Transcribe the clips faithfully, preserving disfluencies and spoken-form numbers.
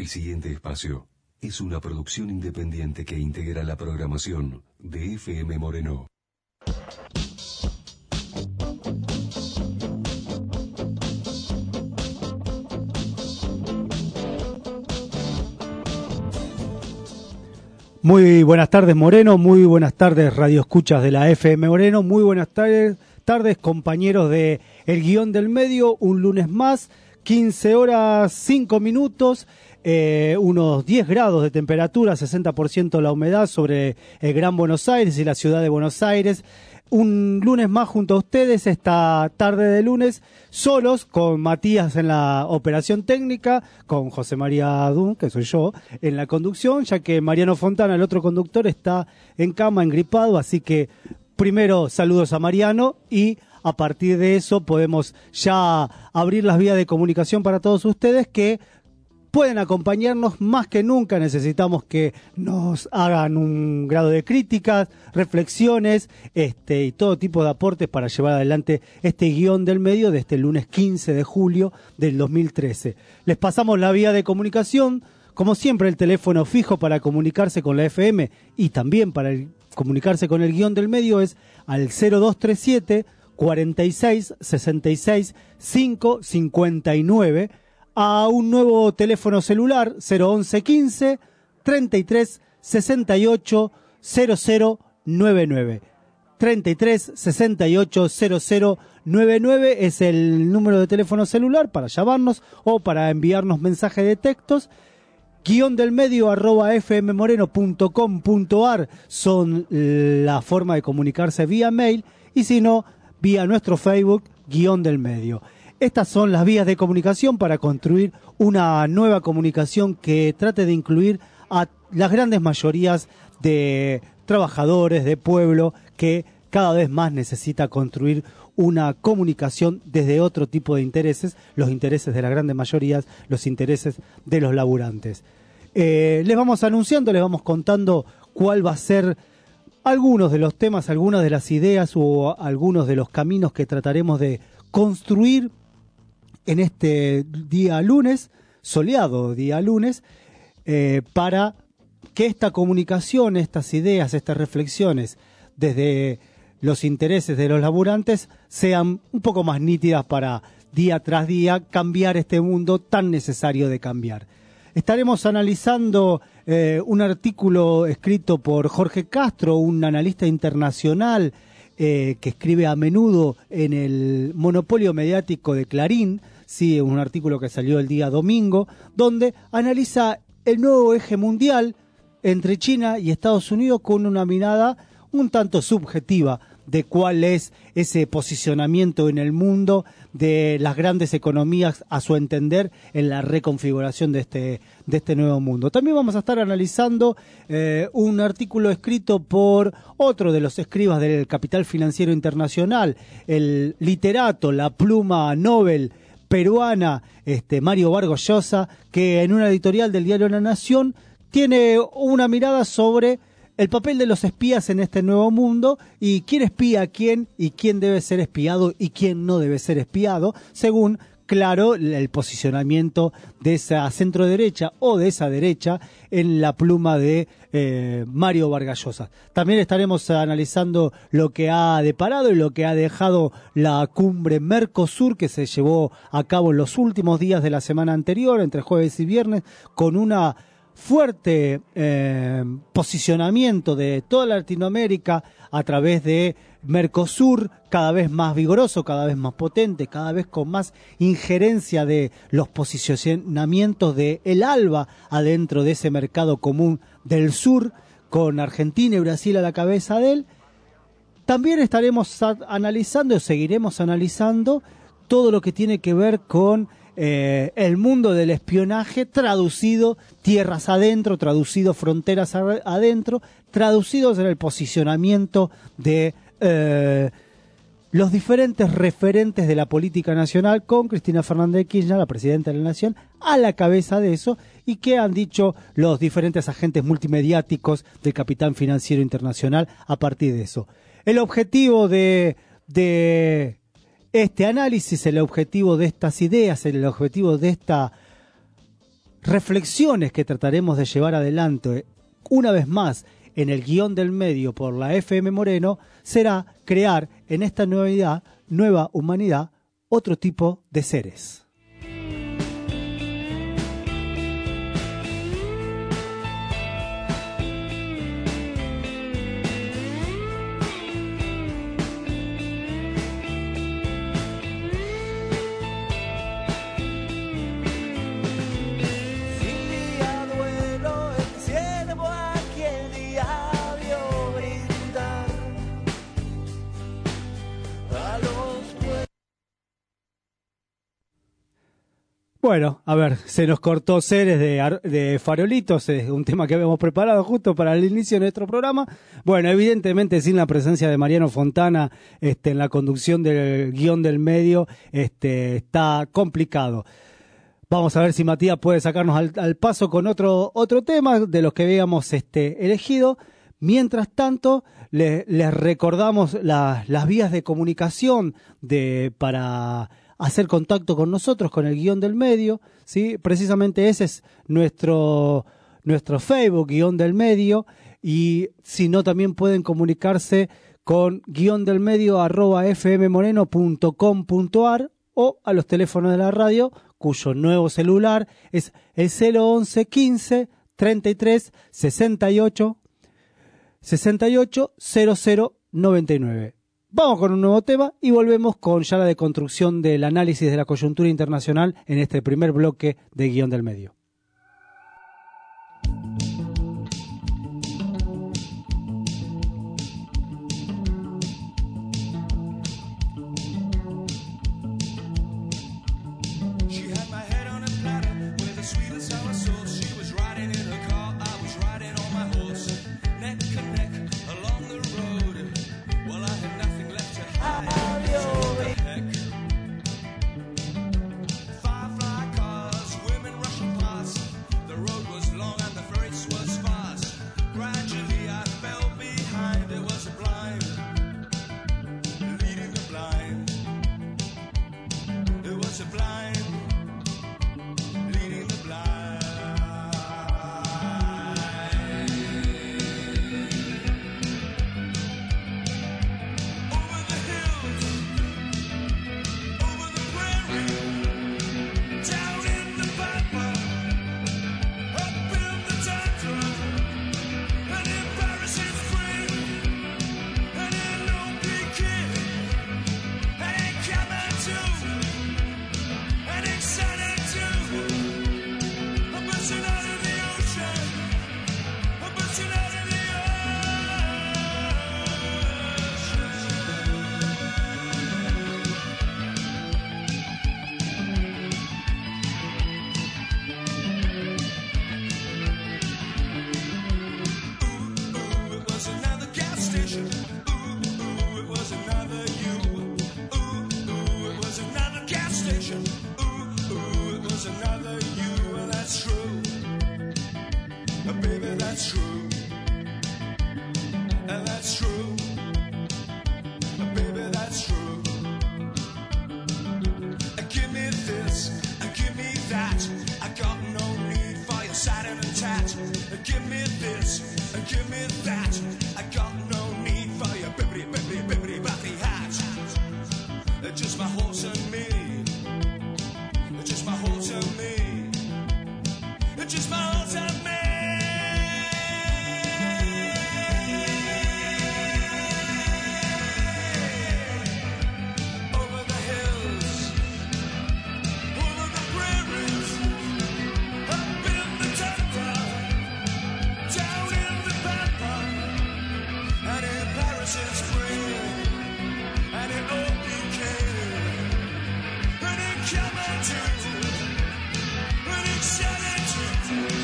El siguiente espacio es una producción independiente que integra la programación de F M Moreno. Muy buenas tardes, Moreno, muy buenas tardes, radioescuchas de la F M Moreno, muy buenas tardes, tardes compañeros de El Guión del Medio, un lunes más, quince horas cinco minutos, eh, unos diez grados de temperatura, sesenta por ciento la humedad sobre el Gran Buenos Aires y la ciudad de Buenos Aires. Un lunes más junto a ustedes, esta tarde de lunes, solos, con Matías en la operación técnica, con José María Dun, que soy yo, en la conducción, ya que Mariano Fontana, el otro conductor, está en cama, engripado, así que primero saludos a Mariano y a partir de eso podemos ya abrir las vías de comunicación para todos ustedes que pueden acompañarnos más que nunca. Necesitamos que nos hagan un grado de críticas, reflexiones este, y todo tipo de aportes para llevar adelante este guión del medio de este lunes quince de julio del dos mil trece. Les pasamos la vía de comunicación, como siempre el teléfono fijo para comunicarse con la F M y también para el, comunicarse con el guión del medio es al cero dos tres siete, cuarenta y seis, sesenta y seis, cinco cincuenta y nueve, a un nuevo teléfono celular cero once quince, treinta y tres, sesenta y ocho, cero cero noventa y nueve. treinta y tres, sesenta y ocho, cero cero noventa y nueve es el número de teléfono celular para llamarnos o para enviarnos mensajes de textos. Guión del medio arroba fmmoreno punto com punto ar son la forma de comunicarse vía mail y si no, vía nuestro Facebook, Guión del Medio. Estas son las vías de comunicación para construir una nueva comunicación que trate de incluir a las grandes mayorías de trabajadores, de pueblo, que cada vez más necesita construir una comunicación desde otro tipo de intereses, los intereses de las grandes mayorías, los intereses de los laburantes. Eh, les vamos anunciando, les vamos contando cuál va a ser algunos de los temas, algunas de las ideas o algunos de los caminos que trataremos de construir en este día lunes, soleado día lunes, eh, para que esta comunicación, estas ideas, estas reflexiones desde los intereses de los laburantes sean un poco más nítidas para día tras día cambiar este mundo tan necesario de cambiar. Estaremos analizando eh, un artículo escrito por Jorge Castro, un analista internacional eh, que escribe a menudo en el monopolio mediático de Clarín. Sí, un artículo que salió el día domingo, donde analiza el nuevo eje mundial entre China y Estados Unidos con una mirada un tanto subjetiva de cuál es ese posicionamiento en el mundo de las grandes economías a su entender en la reconfiguración de este, de este nuevo mundo. También vamos a estar analizando eh, un artículo escrito por otro de los escribas del capital financiero internacional, el literato, la pluma Nobel peruana, este, Mario Vargas Llosa, que en una editorial del diario La Nación tiene una mirada sobre el papel de los espías en este nuevo mundo y quién espía a quién y quién debe ser espiado y quién no debe ser espiado, según, claro, el posicionamiento de esa centro derecha o de esa derecha en la pluma de eh, Mario Vargas Llosa. También estaremos analizando lo que ha deparado y lo que ha dejado la cumbre Mercosur que se llevó a cabo en los últimos días de la semana anterior, entre jueves y viernes, con una fuerte eh, posicionamiento de toda Latinoamérica a través de Mercosur, cada vez más vigoroso, cada vez más potente, cada vez con más injerencia de los posicionamientos de el ALBA adentro de ese mercado común del sur, con Argentina y Brasil a la cabeza de él. También estaremos analizando, o seguiremos analizando, todo lo que tiene que ver con Eh, el mundo del espionaje traducido tierras adentro, traducido fronteras adentro, traducidos en el posicionamiento de eh, los diferentes referentes de la política nacional, con Cristina Fernández de Kirchner, la presidenta de la Nación, a la cabeza de eso, y qué han dicho los diferentes agentes multimediáticos del capital financiero internacional a partir de eso. El objetivo de... de este análisis, el objetivo de estas ideas, el objetivo de esta reflexiones que trataremos de llevar adelante una vez más en el guión del medio por la F M Moreno será crear en esta nueva, nueva humanidad otro tipo de seres. Bueno, a ver, se nos cortó Ceres de, de Farolitos, es un tema que habíamos preparado justo para el inicio de nuestro programa. Bueno, evidentemente sin la presencia de Mariano Fontana este, en la conducción del guión del medio, este, está complicado. Vamos a ver si Matías puede sacarnos al, al paso con otro otro tema de los que habíamos este, elegido. Mientras tanto, le, les recordamos la, las vías de comunicación de para... hacer contacto con nosotros, con el guión del medio, ¿sí? Precisamente ese es nuestro, nuestro Facebook, guión del medio, y si no también pueden comunicarse con guión del medio arroba fmmoreno punto com punto ar o a los teléfonos de la radio, cuyo nuevo celular es el cero once quince treinta y tres sesenta y ocho sesenta y ocho cero cero noventa y nueve. Vamos con un nuevo tema y volvemos con ya la deconstrucción del análisis de la coyuntura internacional en este primer bloque de Guión del Medio. Coming to, when it's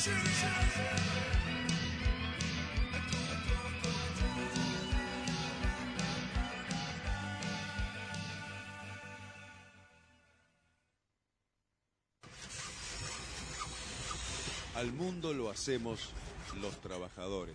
Al mundo lo hacemos los trabajadores.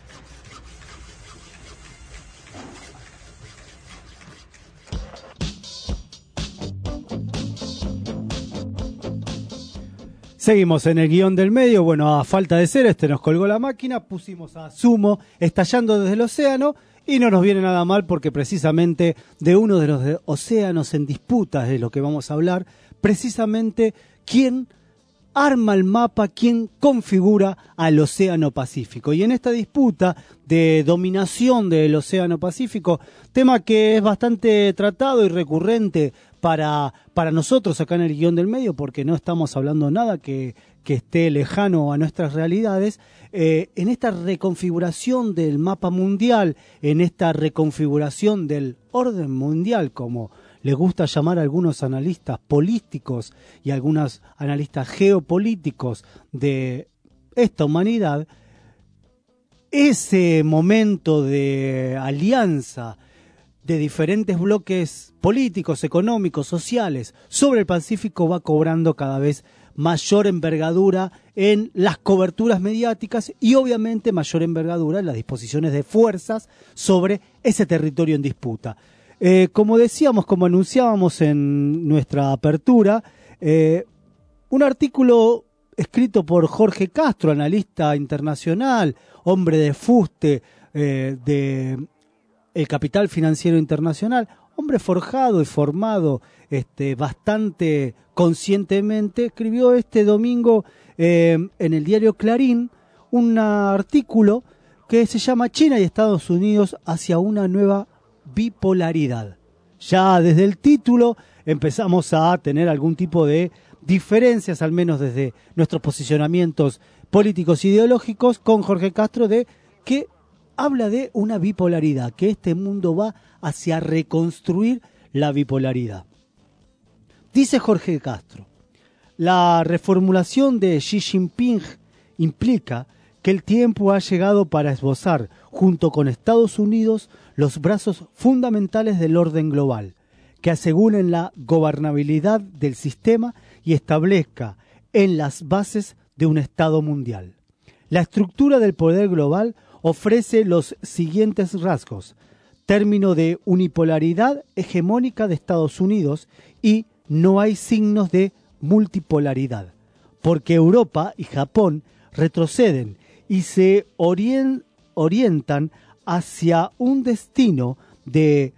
Seguimos en el guión del medio. Bueno, a falta de ser, este nos colgó la máquina, pusimos a Sumo estallando desde el océano y no nos viene nada mal porque precisamente de uno de los de océanos en disputa es de lo que vamos a hablar, precisamente quién arma el mapa, quién configura al Océano Pacífico. Y en esta disputa de dominación del Océano Pacífico, tema que es bastante tratado y recurrente para, para nosotros acá en el guión del medio, porque no estamos hablando nada que, que esté lejano a nuestras realidades, eh, en esta reconfiguración del mapa mundial, en esta reconfiguración del orden mundial, como le gusta llamar a algunos analistas políticos y algunos analistas geopolíticos de esta humanidad, ese momento de alianza de diferentes bloques políticos, económicos, sociales sobre el Pacífico va cobrando cada vez mayor envergadura en las coberturas mediáticas y obviamente mayor envergadura en las disposiciones de fuerzas sobre ese territorio en disputa. Eh, como decíamos, como anunciábamos en nuestra apertura, eh, un artículo escrito por Jorge Castro, analista internacional, hombre de fuste eh, de el capital financiero internacional, hombre forjado y formado este, bastante conscientemente, escribió este domingo eh, en el diario Clarín un artículo que se llama China y Estados Unidos hacia una nueva bipolaridad. Ya desde el título empezamos a tener algún tipo de diferencias, al menos desde nuestros posicionamientos políticos e ideológicos, con Jorge Castro, de que habla de una bipolaridad, que este mundo va hacia reconstruir la bipolaridad. Dice Jorge Castro, la reformulación de Xi Jinping implica que el tiempo ha llegado para esbozar, junto con Estados Unidos, los brazos fundamentales del orden global, que aseguren la gobernabilidad del sistema y establezca en las bases de un Estado mundial. La estructura del poder global ofrece los siguientes rasgos: término de unipolaridad hegemónica de Estados Unidos y no hay signos de multipolaridad, porque Europa y Japón retroceden y se orien- orientan hacia un destino de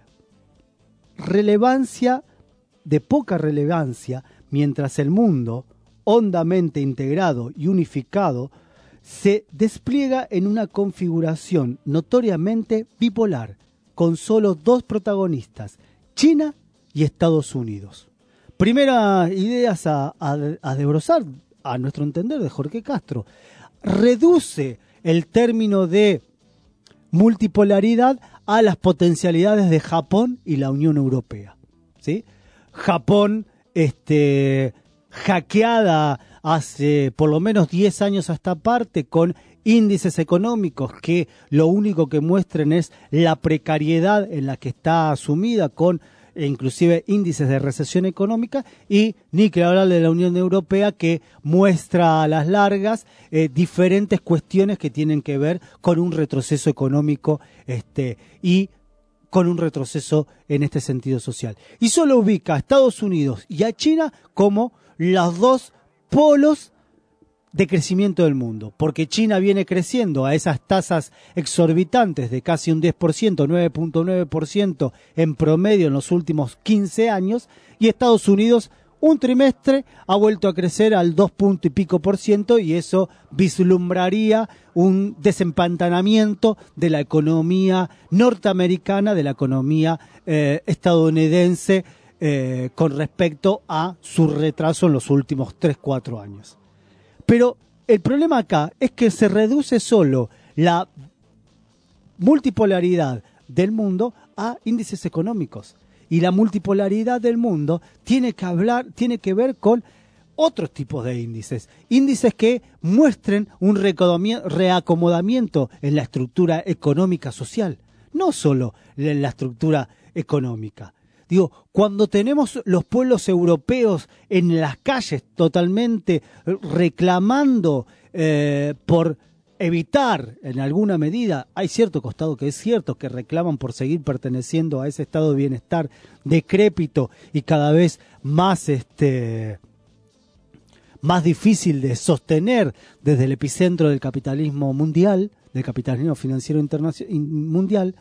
relevancia, de poca relevancia, mientras el mundo, hondamente integrado y unificado, se despliega en una configuración notoriamente bipolar, con solo dos protagonistas, China y Estados Unidos. Primeras ideas a, a, a desbrozar, a nuestro entender, de Jorge Castro. Reduce el término de multipolaridad a las potencialidades de Japón y la Unión Europea, ¿sí? Japón, este, hackeada hace por lo menos diez años a esta parte, con índices económicos que lo único que muestren es la precariedad en la que está sumida, con e inclusive índices de recesión económica, y ni que hablar de la Unión Europea, que muestra a las largas eh, diferentes cuestiones que tienen que ver con un retroceso económico este, y con un retroceso en este sentido social. Y solo ubica a Estados Unidos y a China como los dos polos de crecimiento del mundo, porque China viene creciendo a esas tasas exorbitantes de casi un diez por ciento, nueve punto nueve por ciento en promedio en los últimos quince años, y Estados Unidos un trimestre ha vuelto a crecer al dos punto y pico por ciento, y eso vislumbraría un desempantanamiento de la economía norteamericana, de la economía eh, estadounidense eh, con respecto a su retraso en los últimos tres cuatro años. Pero el problema acá es que se reduce solo la multipolaridad del mundo a índices económicos. Y la multipolaridad del mundo tiene que hablar, tiene que ver con otros tipos de índices, índices que muestren un reacomodamiento en la estructura económica social, no solo en la estructura económica. Digo, cuando tenemos los pueblos europeos en las calles totalmente reclamando eh, por evitar, en alguna medida, hay cierto costado que es cierto, que reclaman por seguir perteneciendo a ese estado de bienestar decrépito y cada vez más este más difícil de sostener desde el epicentro del capitalismo mundial, del capitalismo financiero internacional mundial.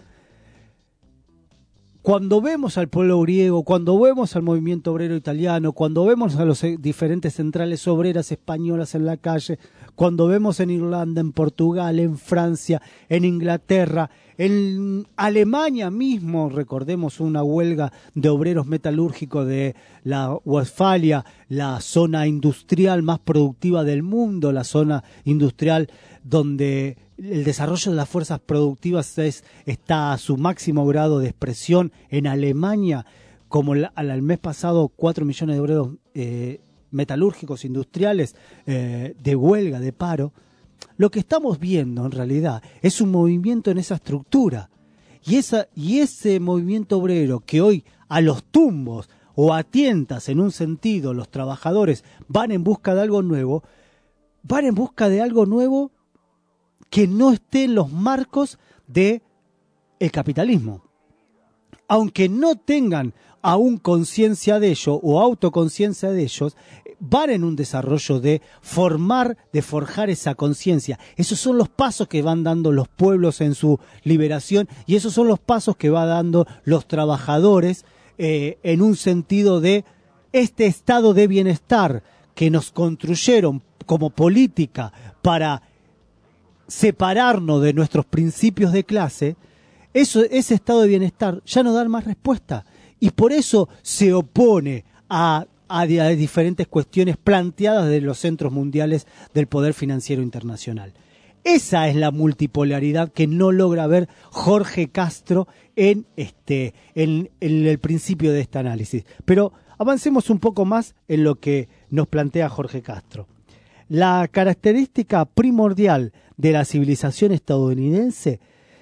Cuando vemos al pueblo griego, cuando vemos al movimiento obrero italiano, cuando vemos a las diferentes centrales obreras españolas en la calle, cuando vemos en Irlanda, en Portugal, en Francia, en Inglaterra, en Alemania mismo, recordemos una huelga de obreros metalúrgicos de la Westfalia, la zona industrial más productiva del mundo, la zona industrial donde el desarrollo de las fuerzas productivas es, está a su máximo grado de expresión en Alemania, como el, al mes pasado cuatro millones de obreros eh, metalúrgicos industriales eh, de huelga, de paro. Lo que estamos viendo en realidad es un movimiento en esa estructura y, esa, y ese movimiento obrero que hoy a los tumbos o a tientas en un sentido los trabajadores van en busca de algo nuevo, van en busca de algo nuevo que no esté en los marcos del capitalismo. Aunque no tengan aún conciencia de ello o autoconciencia de ellos, van en un desarrollo de formar, de forjar esa conciencia. Esos son los pasos que van dando los pueblos en su liberación y esos son los pasos que van dando los trabajadores eh, en un sentido de este estado de bienestar que nos construyeron como política para separarnos de nuestros principios de clase. Eso, ese estado de bienestar ya no da más respuesta y por eso se opone a, a, a diferentes cuestiones planteadas de los centros mundiales del poder financiero internacional. Esa es la multipolaridad que no logra ver Jorge Castro en, este, en, en el principio de este análisis. Pero avancemos un poco más en lo que nos plantea Jorge Castro. La característica primordial de la civilización estadounidense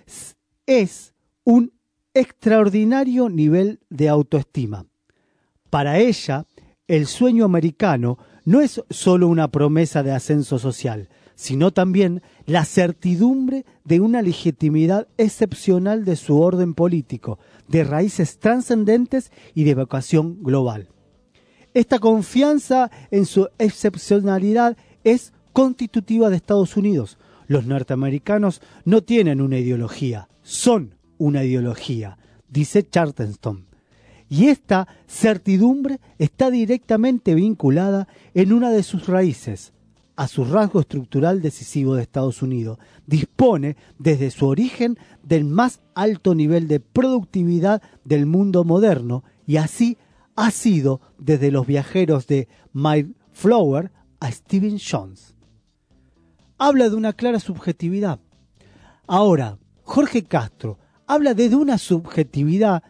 es un extraordinario nivel de autoestima. Para ella, el sueño americano no es solo una promesa de ascenso social, sino también la certidumbre de una legitimidad excepcional de su orden político, de raíces trascendentes y de vocación global. Esta confianza en su excepcionalidad es constitutiva de Estados Unidos. Los norteamericanos no tienen una ideología, son una ideología, dice Charterstone. Y esta certidumbre está directamente vinculada en una de sus raíces, a su rasgo estructural decisivo de Estados Unidos. Dispone desde su origen del más alto nivel de productividad del mundo moderno y así ha sido desde los viajeros de Mayflower a Stephen Jones. Habla de una clara subjetividad. Ahora, Jorge Castro habla de una subjetividad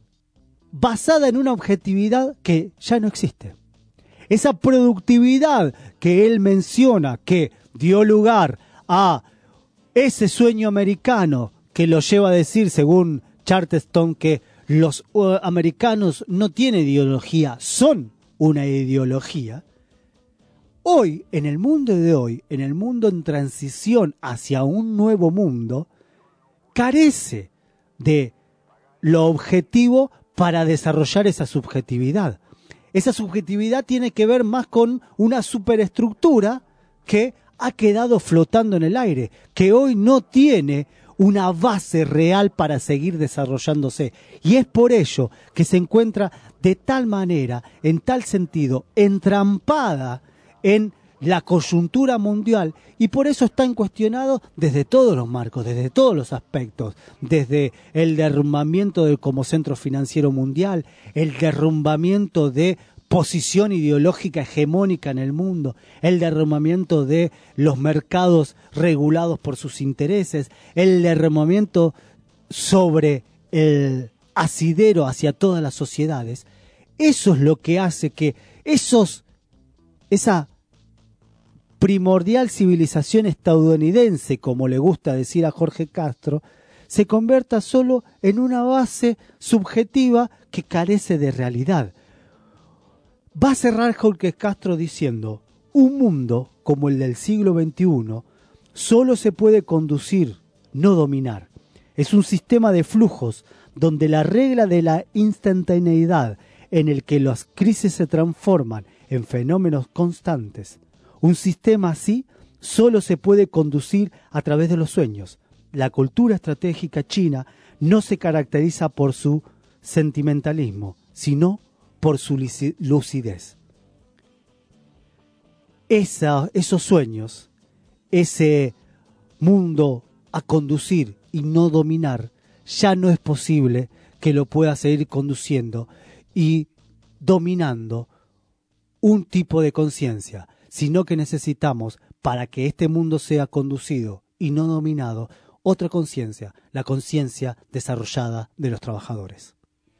basada en una objetividad que ya no existe. Esa productividad que él menciona que dio lugar a ese sueño americano que lo lleva a decir, según Charterstone, que los uh, americanos no tienen ideología, son una ideología. Hoy, en el mundo de hoy, en el mundo en transición hacia un nuevo mundo, carece de lo objetivo para desarrollar esa subjetividad. Esa subjetividad tiene que ver más con una superestructura que ha quedado flotando en el aire, que hoy no tiene una base real para seguir desarrollándose. Y es por ello que se encuentra de tal manera, en tal sentido, entrampada en la coyuntura mundial y por eso están cuestionados desde todos los marcos, desde todos los aspectos, desde el derrumbamiento de como centro financiero mundial, el derrumbamiento de posición ideológica hegemónica en el mundo, el derrumbamiento de los mercados regulados por sus intereses, el derrumbamiento sobre el asidero hacia todas las sociedades. Eso es lo que hace que esos esa primordial civilización estadounidense, como le gusta decir a Jorge Castro, se convierta solo en una base subjetiva que carece de realidad. Va a cerrar Jorge Castro diciendo: un mundo como el del siglo veintiuno solo se puede conducir, no dominar. Es un sistema de flujos donde la regla de la instantaneidad, en el que las crisis se transforman en fenómenos constantes. Un sistema así solo se puede conducir a través de los sueños. La cultura estratégica china no se caracteriza por su sentimentalismo, sino por su lucidez. Esa, esos sueños, ese mundo a conducir y no dominar, ya no es posible que lo pueda seguir conduciendo y dominando un tipo de conciencia, sino que necesitamos, para que este mundo sea conducido y no dominado, otra conciencia, la conciencia desarrollada de los trabajadores.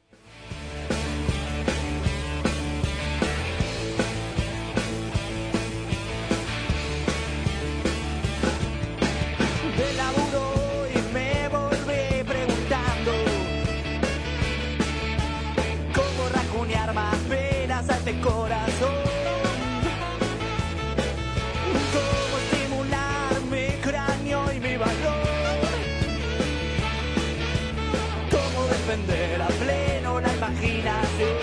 Este corazón, cómo estimular mi cráneo y mi valor, cómo defender a pleno la imaginación,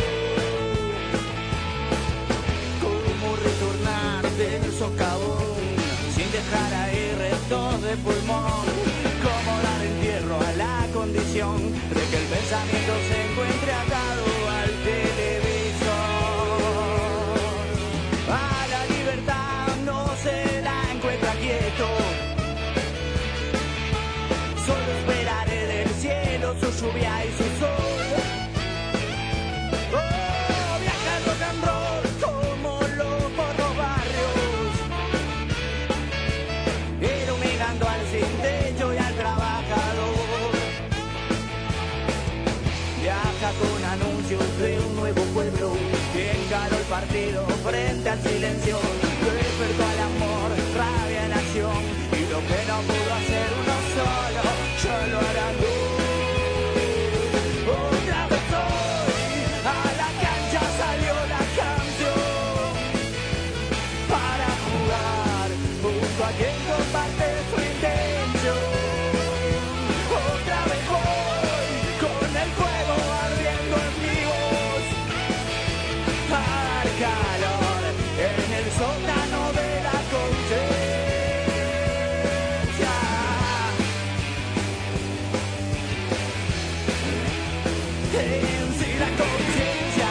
cómo retornar del socavón sin dejar ahí restos de pulmón, cómo dar entierro a la condición de que el pensamiento se encuentre atado al televisor. Solo esperaré del cielo su lluvia y su sol. Oh, viaja el rock and roll como loco por los barrios, iluminando al sin techo y al trabajador. Viaja con anuncios de un nuevo pueblo que encaró el partido frente al silencio. Despertó al amor, rabia en acción, y lo que no pudo hacer uno solo, yo lo hará tú. Otra vez hoy, a la cancha salió la canción, para jugar junto a quien comparte su intención. Otra vez voy, con el fuego ardiendo en mi voz, a dar calor en el sótano de la conciencia. En sí la conciencia.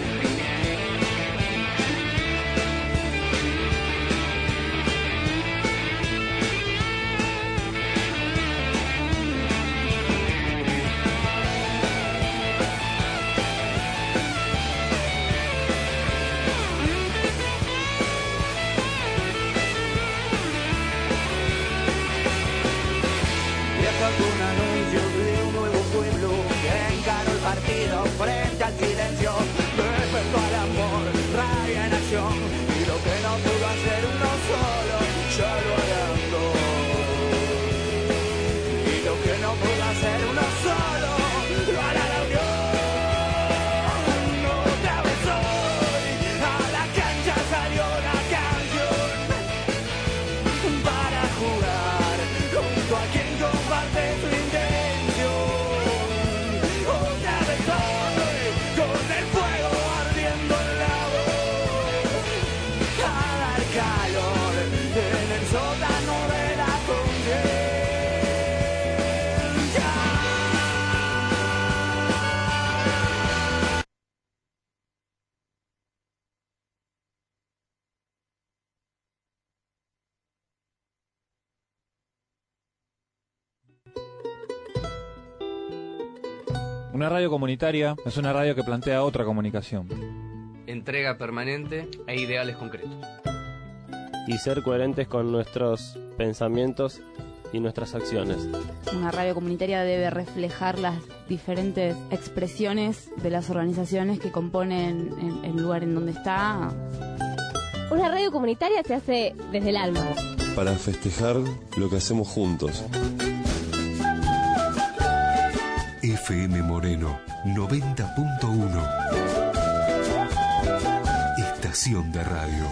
Viaja con anuncios de un nuevo pueblo que encaró el partido frente al silencio. Despertó al amor, rabia en acción, y lo que no pudo hacer uno solo, ya lo harán dos. Y lo que no pudo hacer uno solo, lo hará la unión. Otra vez hoy, a la cancha salió la canción, para jugar junto a quien comparte su intención. Otra vez hoy, con el fuego ardiendo en la voz, a dar calor en el sótano de la conciencia. Una radio comunitaria es una radio que plantea otra comunicación. Entrega permanente e ideales concretos. Y ser coherentes con nuestros pensamientos y nuestras acciones. Una radio comunitaria debe reflejar las diferentes expresiones de las organizaciones que componen el, el lugar en donde está. Una radio comunitaria se hace desde el alma. Para festejar lo que hacemos juntos. F M Moreno noventa punto uno. Estación de radio.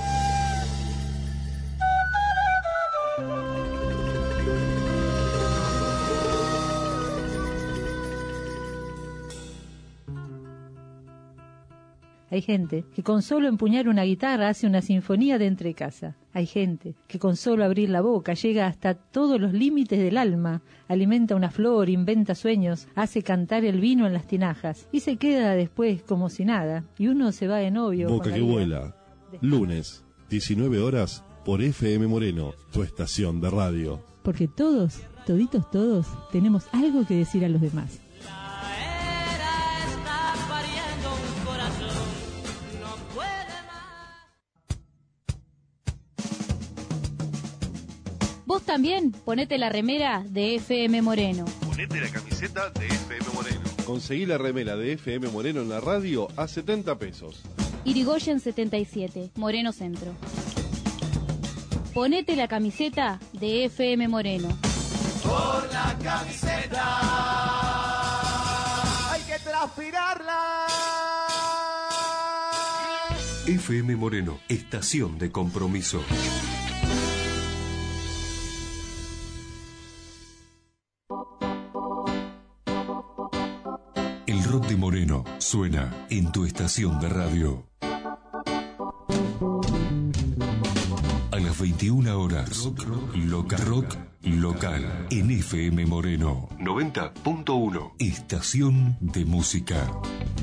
Hay gente que con solo empuñar una guitarra hace una sinfonía de entrecasa. Hay gente que con solo abrir la boca llega hasta todos los límites del alma, alimenta una flor, inventa sueños, hace cantar el vino en las tinajas y se queda después como si nada. Y uno se va de novio. Boca que vuela. Lunes, diecinueve horas, por F M Moreno, tu estación de radio. Porque todos, toditos todos, tenemos algo que decir a los demás. Vos también ponete la remera de F M Moreno. Ponete la camiseta de F M Moreno. Conseguí la remera de F M Moreno en la radio a setenta pesos. Irigoyen setenta y siete, Moreno Centro. Ponete la camiseta de F M Moreno. Por la camiseta hay que transpirarla. F M Moreno, estación de compromiso. El rock de Moreno suena en tu estación de radio. A las veintiuna horas, rock, rock, local, rock local en F M Moreno noventa punto uno, estación de música.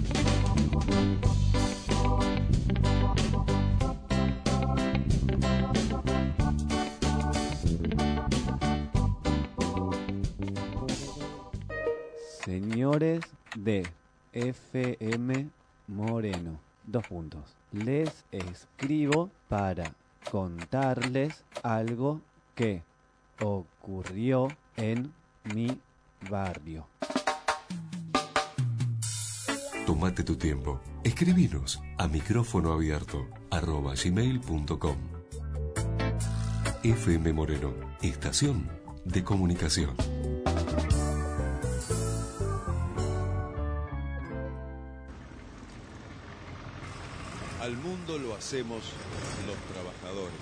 Señores de F M Moreno, dos puntos. Les escribo para contarles algo que ocurrió en mi barrio. Tómate tu tiempo. Escribinos a micrófono abierto arroba gmail punto com. F M Moreno, estación de comunicación. Al mundo lo hacemos los trabajadores.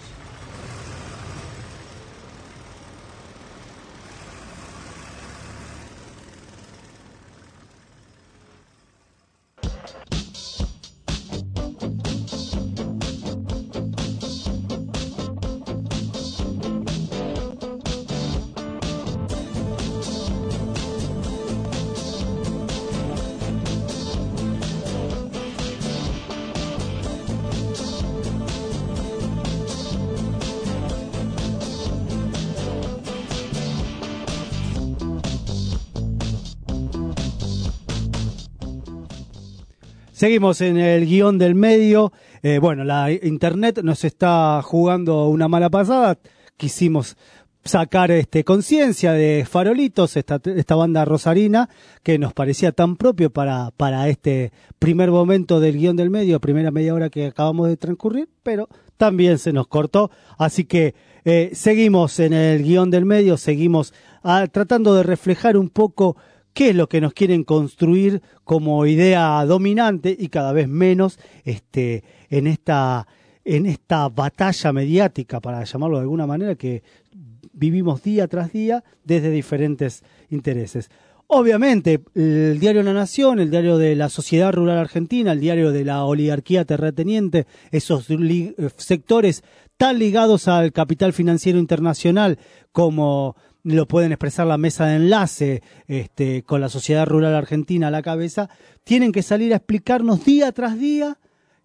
Seguimos en el guión del medio. Eh, bueno, la internet nos está jugando una mala pasada. Quisimos sacar este conciencia de Farolitos, esta, esta banda rosarina que nos parecía tan propio para, para este primer momento del guión del medio, primera media hora que acabamos de transcurrir, pero también se nos cortó. Así que eh, seguimos en el guión del medio, seguimos ah, tratando de reflejar un poco qué es lo que nos quieren construir como idea dominante y cada vez menos este, en esta en esta batalla mediática, para llamarlo de alguna manera, que vivimos día tras día desde diferentes intereses. Obviamente, el diario La Nación, el diario de la Sociedad Rural Argentina, el diario de la oligarquía terrateniente, esos li- sectores tan ligados al capital financiero internacional como lo pueden expresar la mesa de enlace este, con la Sociedad Rural Argentina a la cabeza, tienen que salir a explicarnos día tras día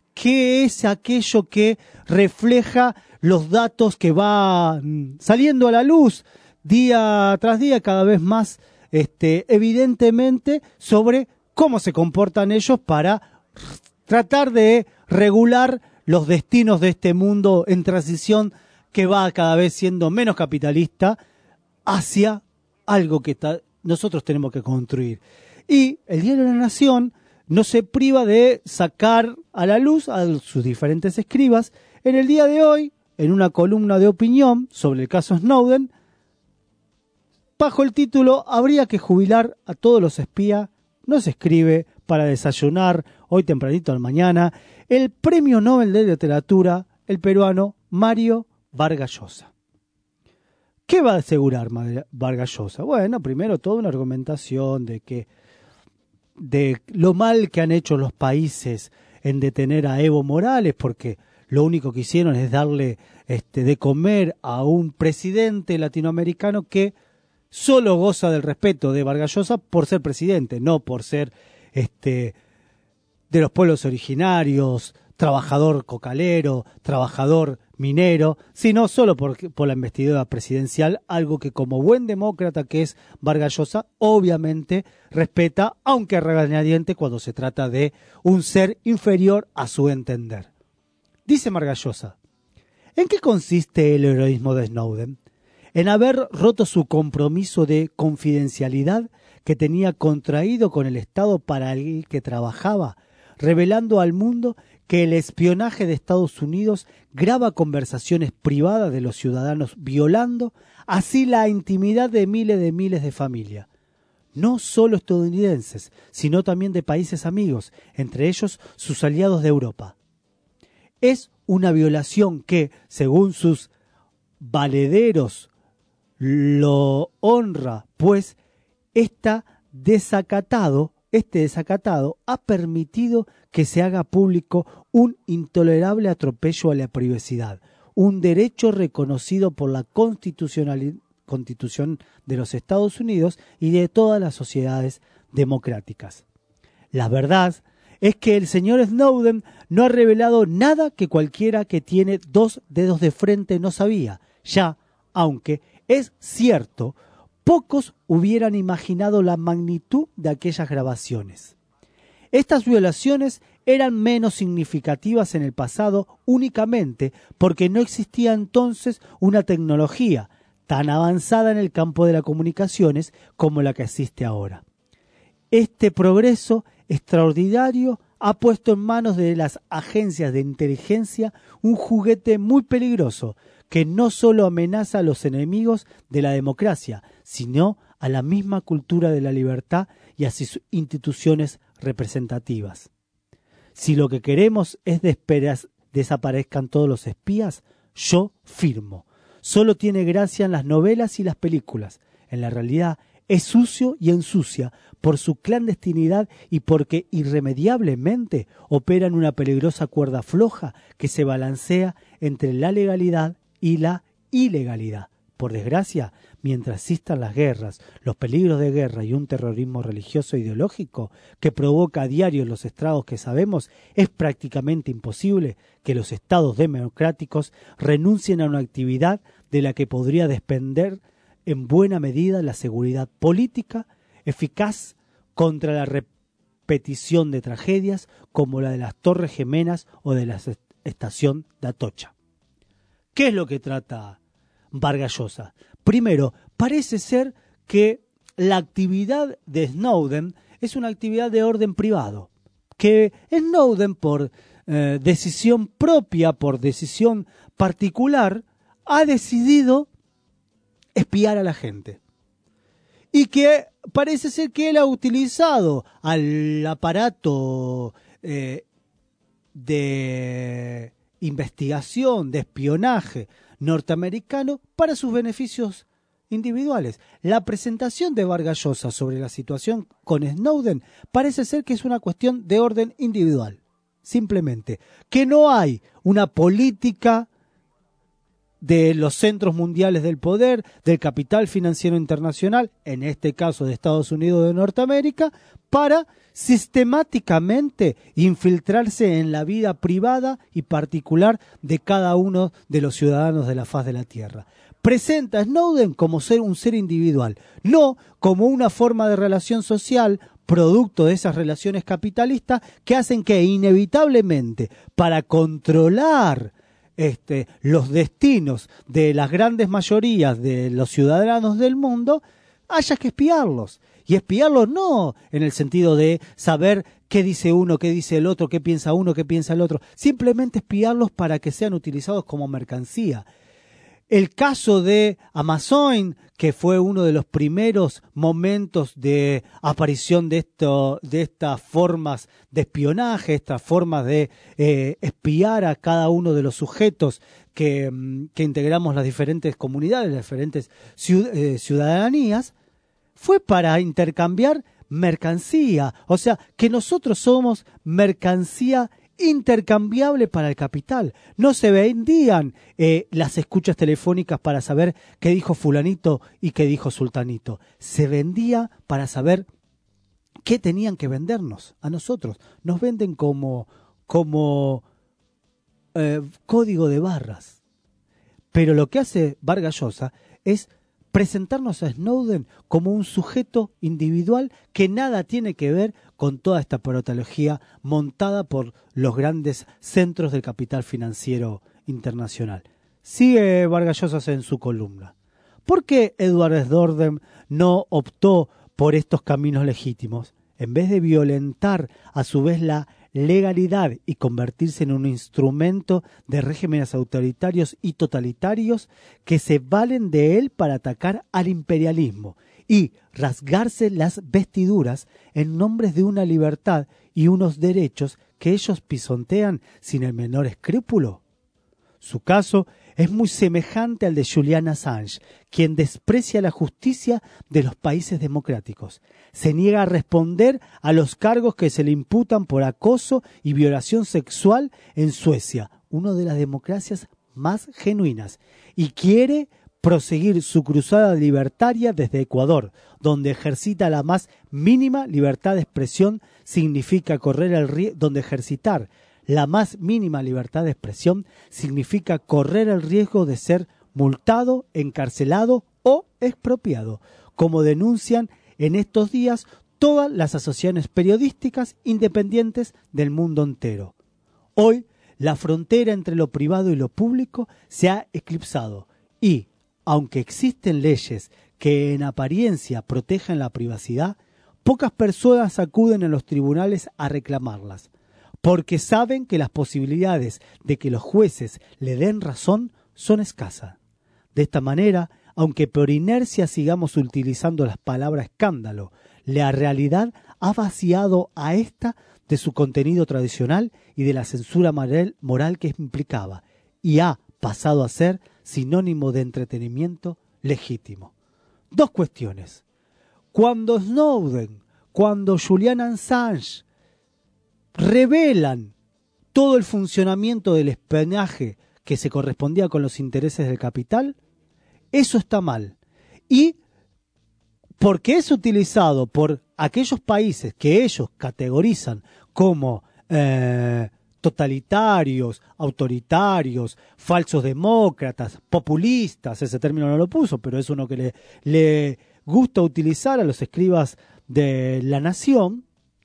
qué es aquello que refleja los datos que va saliendo a la luz día tras día, cada vez más este, evidentemente, sobre cómo se comportan ellos para tratar de regular los destinos de este mundo en transición que va cada vez siendo menos capitalista hacia algo que ta- nosotros tenemos que construir. Y el diario La Nación no se priva de sacar a la luz a sus diferentes escribas en el día de hoy, en una columna de opinión sobre el caso Snowden, bajo el título "Habría que jubilar a todos los espías", nos escribe para desayunar hoy tempranito a la mañana el Premio Nobel de Literatura, el peruano Mario Vargas Llosa. ¿Qué va a asegurar Vargas Llosa? Bueno, primero toda una argumentación de que de lo mal que han hecho los países en detener a Evo Morales, porque lo único que hicieron es darle este, de comer a un presidente latinoamericano que solo goza del respeto de Vargas Llosa por ser presidente, no por ser este, de los pueblos originarios, trabajador cocalero, trabajador minero, sino solo por, por la investidura presidencial, algo que como buen demócrata que es Vargas Llosa, obviamente respeta, aunque a regañadientes cuando se trata de un ser inferior a su entender. Dice Vargas Llosa: ¿en qué consiste el heroísmo de Snowden? En haber roto su compromiso de confidencialidad que tenía contraído con el Estado para el que trabajaba, revelando al mundo que el espionaje de Estados Unidos graba conversaciones privadas de los ciudadanos, violando así la intimidad de miles de miles de familias, no solo estadounidenses, sino también de países amigos, entre ellos sus aliados de Europa. Es una violación que, según sus valederos, lo honra, pues está desacatado, este desacatado ha permitido que se haga público un intolerable atropello a la privacidad, un derecho reconocido por la Constitución de los Estados Unidos y de todas las sociedades democráticas. La verdad es que el señor Snowden no ha revelado nada que cualquiera que tiene dos dedos de frente no sabía, ya, aunque es cierto, pocos hubieran imaginado la magnitud de aquellas grabaciones. Estas violaciones eran menos significativas en el pasado únicamente porque no existía entonces una tecnología tan avanzada en el campo de las comunicaciones como la que existe ahora. Este progreso extraordinario ha puesto en manos de las agencias de inteligencia un juguete muy peligroso que no solo amenaza a los enemigos de la democracia, sino a la misma cultura de la libertad y a sus instituciones representativas. Si lo que queremos es que desaparezcan todos los espías, yo firmo. Solo tiene gracia en las novelas y las películas. En la realidad es sucio y ensucia por su clandestinidad y porque irremediablemente opera en una peligrosa cuerda floja que se balancea entre la legalidad y la ilegalidad. Por desgracia, mientras existan las guerras, los peligros de guerra y un terrorismo religioso e ideológico que provoca a diario los estragos que sabemos, es prácticamente imposible que los estados democráticos renuncien a una actividad de la que podría depender en buena medida la seguridad política eficaz contra la repetición de tragedias como la de las Torres Gemelas o de la estación de Atocha. ¿Qué es lo que trata Vargas Llosa? Primero, parece ser que la actividad de Snowden es una actividad de orden privado, que Snowden por eh, decisión propia, por decisión particular, ha decidido espiar a la gente. Y que parece ser que él ha utilizado al aparato eh, de investigación, de espionaje norteamericano para sus beneficios individuales. La presentación de Vargas Llosa sobre la situación con Snowden parece ser que es una cuestión de orden individual, simplemente, que no hay una política de los centros mundiales del poder, del capital financiero internacional, en este caso de Estados Unidos de Norteamérica, para sistemáticamente infiltrarse en la vida privada y particular de cada uno de los ciudadanos de la faz de la Tierra. Presenta a Snowden como ser un ser individual, no como una forma de relación social producto de esas relaciones capitalistas que hacen que inevitablemente para controlar Este, los destinos de las grandes mayorías de los ciudadanos del mundo, haya que espiarlos. Y espiarlos no en el sentido de saber qué dice uno, qué dice el otro, qué piensa uno, qué piensa el otro. Simplemente espiarlos para que sean utilizados como mercancía. El caso de Amazon, que fue uno de los primeros momentos de aparición de, esto, de estas formas de espionaje, estas formas de eh, espiar a cada uno de los sujetos que, que integramos las diferentes comunidades, las diferentes ciudadanías, fue para intercambiar mercancía. O sea, que nosotros somos mercancía intercambiable para el capital. No se vendían eh, las escuchas telefónicas para saber qué dijo fulanito y qué dijo sultanito. Se vendía para saber qué tenían que vendernos a nosotros. Nos venden como, como eh, código de barras. Pero lo que hace Vargas Llosa es presentarnos a Snowden como un sujeto individual que nada tiene que ver con toda esta patología montada por los grandes centros del capital financiero internacional. Sigue Vargas Llosa en su columna. ¿Por qué Edward Snowden no optó por estos caminos legítimos? En vez de violentar a su vez la legalidad y convertirse en un instrumento de regímenes autoritarios y totalitarios que se valen de él para atacar al imperialismo y rasgarse las vestiduras en nombre de una libertad y unos derechos que ellos pisontean sin el menor escrúpulo. Su caso es muy semejante al de Julian Assange, quien desprecia la justicia de los países democráticos. Se niega a responder a los cargos que se le imputan por acoso y violación sexual en Suecia, una de las democracias más genuinas, y quiere proseguir su cruzada libertaria desde Ecuador, donde ejercita la más mínima libertad de expresión significa correr el riesgo, donde ejercitar la más mínima libertad de expresión significa correr el riesgo de ser multado, encarcelado o expropiado, como denuncian en estos días todas las asociaciones periodísticas independientes del mundo entero. Hoy, la frontera entre lo privado y lo público se ha eclipsado y, aunque existen leyes que en apariencia protegen la privacidad, pocas personas acuden a los tribunales a reclamarlas, porque saben que las posibilidades de que los jueces le den razón son escasas. De esta manera, aunque por inercia sigamos utilizando las palabras escándalo, la realidad ha vaciado a esta de su contenido tradicional y de la censura moral que implicaba, y ha pasado a ser sinónimo de entretenimiento legítimo. Dos cuestiones. Cuando Snowden, cuando Julian Assange revelan todo el funcionamiento del espionaje que se correspondía con los intereses del capital, eso está mal. Y porque es utilizado por aquellos países que ellos categorizan como eh, totalitarios, autoritarios, falsos demócratas, populistas, ese término no lo puso, pero es uno que le, le gusta utilizar a los escribas de La Nación,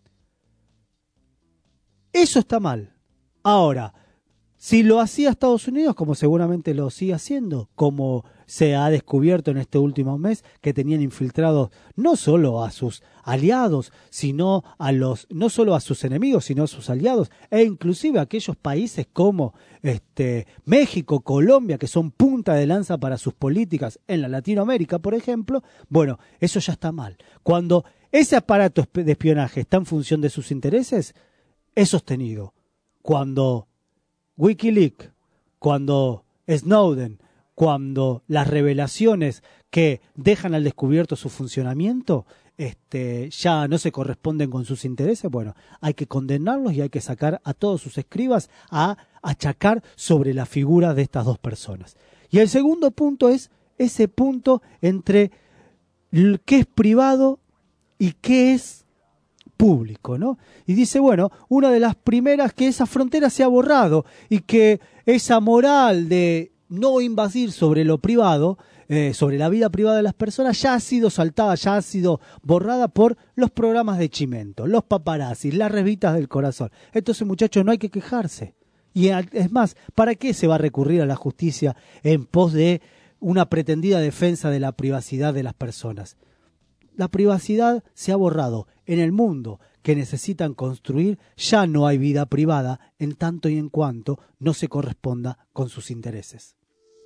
eso está mal. Ahora, si lo hacía Estados Unidos, como seguramente lo sigue haciendo, como se ha descubierto en este último mes, que tenían infiltrados no solo a sus aliados, sino a los, no solo a sus enemigos, sino a sus aliados, e inclusive a aquellos países como este, México, Colombia, que son punta de lanza para sus políticas en la Latinoamérica, por ejemplo, bueno, eso ya está mal. Cuando ese aparato de espionaje está en función de sus intereses, es sostenido. Cuando Wikileaks, cuando Snowden, cuando las revelaciones que dejan al descubierto su funcionamiento este, ya no se corresponden con sus intereses, bueno, hay que condenarlos y hay que sacar a todos sus escribas a achacar sobre la figura de estas dos personas. Y el segundo punto es ese punto entre qué es privado y qué es público, ¿no? Y dice, bueno, una de las primeras, que esa frontera se ha borrado y que esa moral de no invadir sobre lo privado, eh, sobre la vida privada de las personas, ya ha sido saltada, ya ha sido borrada por los programas de Chimento, los paparazzis, las revistas del corazón. Entonces, muchachos, no hay que quejarse. Y es más, ¿para qué se va a recurrir a la justicia en pos de una pretendida defensa de la privacidad de las personas? la privacidad se ha borrado. En el mundo que necesitan construir ya no hay vida privada en tanto y en cuanto no se corresponda con sus intereses.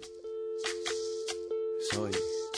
Soy,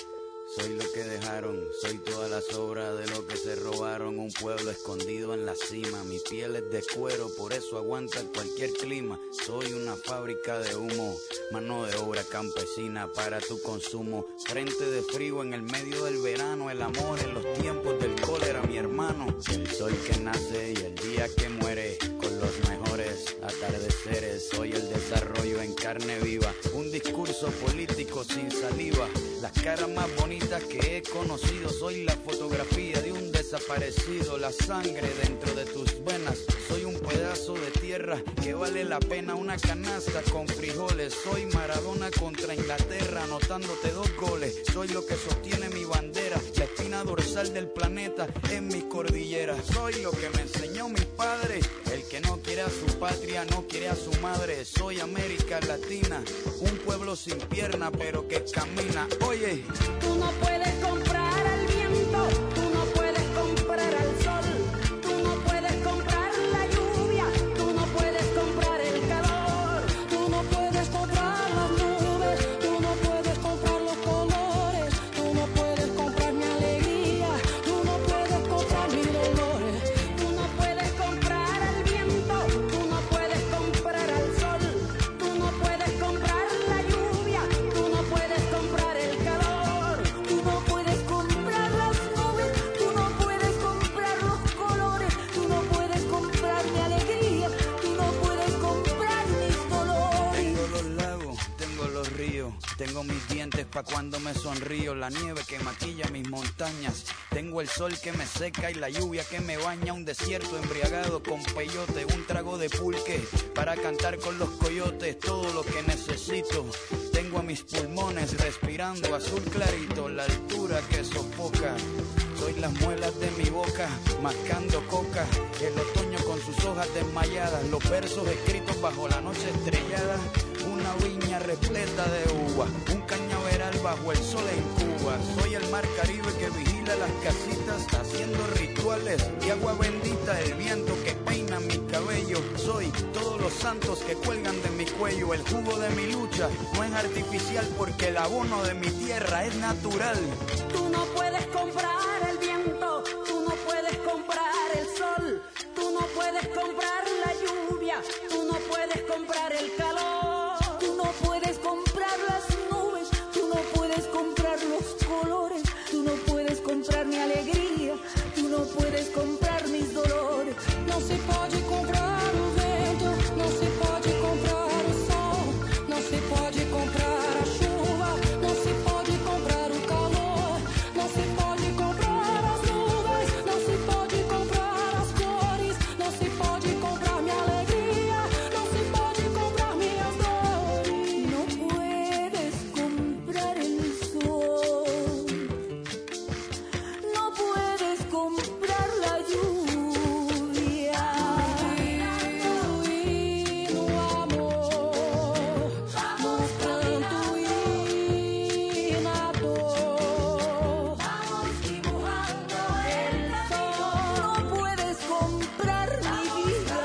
soy lo que dejaron, soy toda la sobra de lo que se robaron. Un pueblo escondido en la cima, mi piel es de cuero, por eso aguanta cualquier clima. Soy una fábrica de humo, mano de obra campesina para tu consumo. Frente de frío en el medio del verano, el amor en los tiempos del cólera, mi hermano. El sol que nace y el día que muere, con los mejores atardeceres. Soy el desarrollo en carne viva, un discurso político sin saliva. Las caras más bonitas que he conocido, soy la fotografía de un desaparecido. La sangre dentro de tus venas, soy un pedazo de tierra que vale la pena una canasta con frijoles. Soy Maradona contra Inglaterra, anotándote dos goles. Soy lo que sostiene mi bandera, la espina dorsal del planeta en mi cordillera. Soy lo que me enseñó mi padre, el que no quiere a su patria, no quiere a su madre. Soy América Latina, un pueblo sin pierna pero que camina. Oye, tú no puedes comprar al viento, tú no puedes comprar al sol, tú no puedes comprar la lluvia, tú no puedes comprar el calor, tú no puedes comprar las nubes, tú no puedes comprar los colores, tú no puedes comprar mi alegría, tú no puedes comprar mis dolores, tú no puedes comprar al viento, tú no puedes comprar al sol, tú no puedes comprar la lluvia, tú no puedes comprar el calor, tú no puedes comprar las nubes, tú no puedes comprar los colores, tú no puedes comprar mi alegría, tú no puedes comprar mis dolores. tengo los lagos, tengo los ríos, tengo mis dientes pa' cuando me sonrío, la nieve que maquilla mis montañas, tengo el sol que me seca y la lluvia que me baña, un desierto embriagado con peyote, un trago de pulque para cantar con los coyotes, todo lo que necesito. Tengo a mis pulmones respirando azul clarito, la altura que sofoca. Soy las muelas de mi boca, mascando coca, el otoño con sus hojas desmayadas, los versos escritos bajo la noche estrellada, una viña repleta de uva, un cañaveral bajo el sol en Cuba. Soy el mar Caribe que vigila las casitas, haciendo rituales de agua bendita, el viento que peina mi cabello. Soy todos los santos que cuelgan de mi cuello, el jugo de mi lucha no es artificial porque el abono de mi tierra es natural. Tú no puedes comprar el viento, tú no puedes comprar el sol, tú no puedes comprar la lluvia, tú no puedes comprar el calor, tú no puedes comprar las nubes, tú no puedes comprar los colores, tú no puedes comprar mi alegría, tú no puedes comprar mis dolores. No se puede comprar o vento, no se puede comprar o sol, no se puede comprar a chuva, no se pode comprar o calor, não se pode comprar as nuvens, não se pode comprar as cores, não se pode comprar minha alegria, não se pode comprar minhas dores. Não puedes comprar el sol, não puedes comprar la lluvia. E no amor, no canto e na dor, vamos dibujando el sol. No puedes comprar mi vida,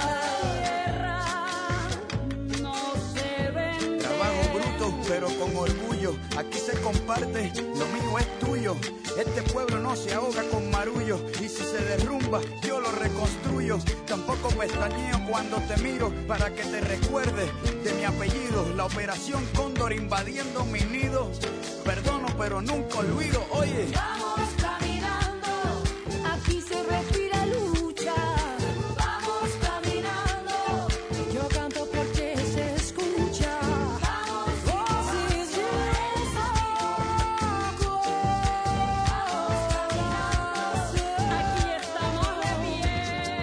no se vende. Trabajo bruto pero con orgullo, aquí se comparte, lo mío es tuyo. Este pueblo no se ahoga con marullo, y si se derrumba yo lo reconstruyo. Tampoco pestañeo cuando te miro para que te recuerdes de mi apellido. La operación Cóndor invadiendo mi nido, perdono pero nunca olvido. Oye, Vamos caminando, aquí se respira lucha. Vamos caminando, yo canto porque se escucha. Vamos voces de desahogo. Aquí estamos de pie.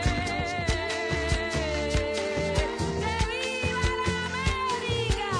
¡Que viva la América!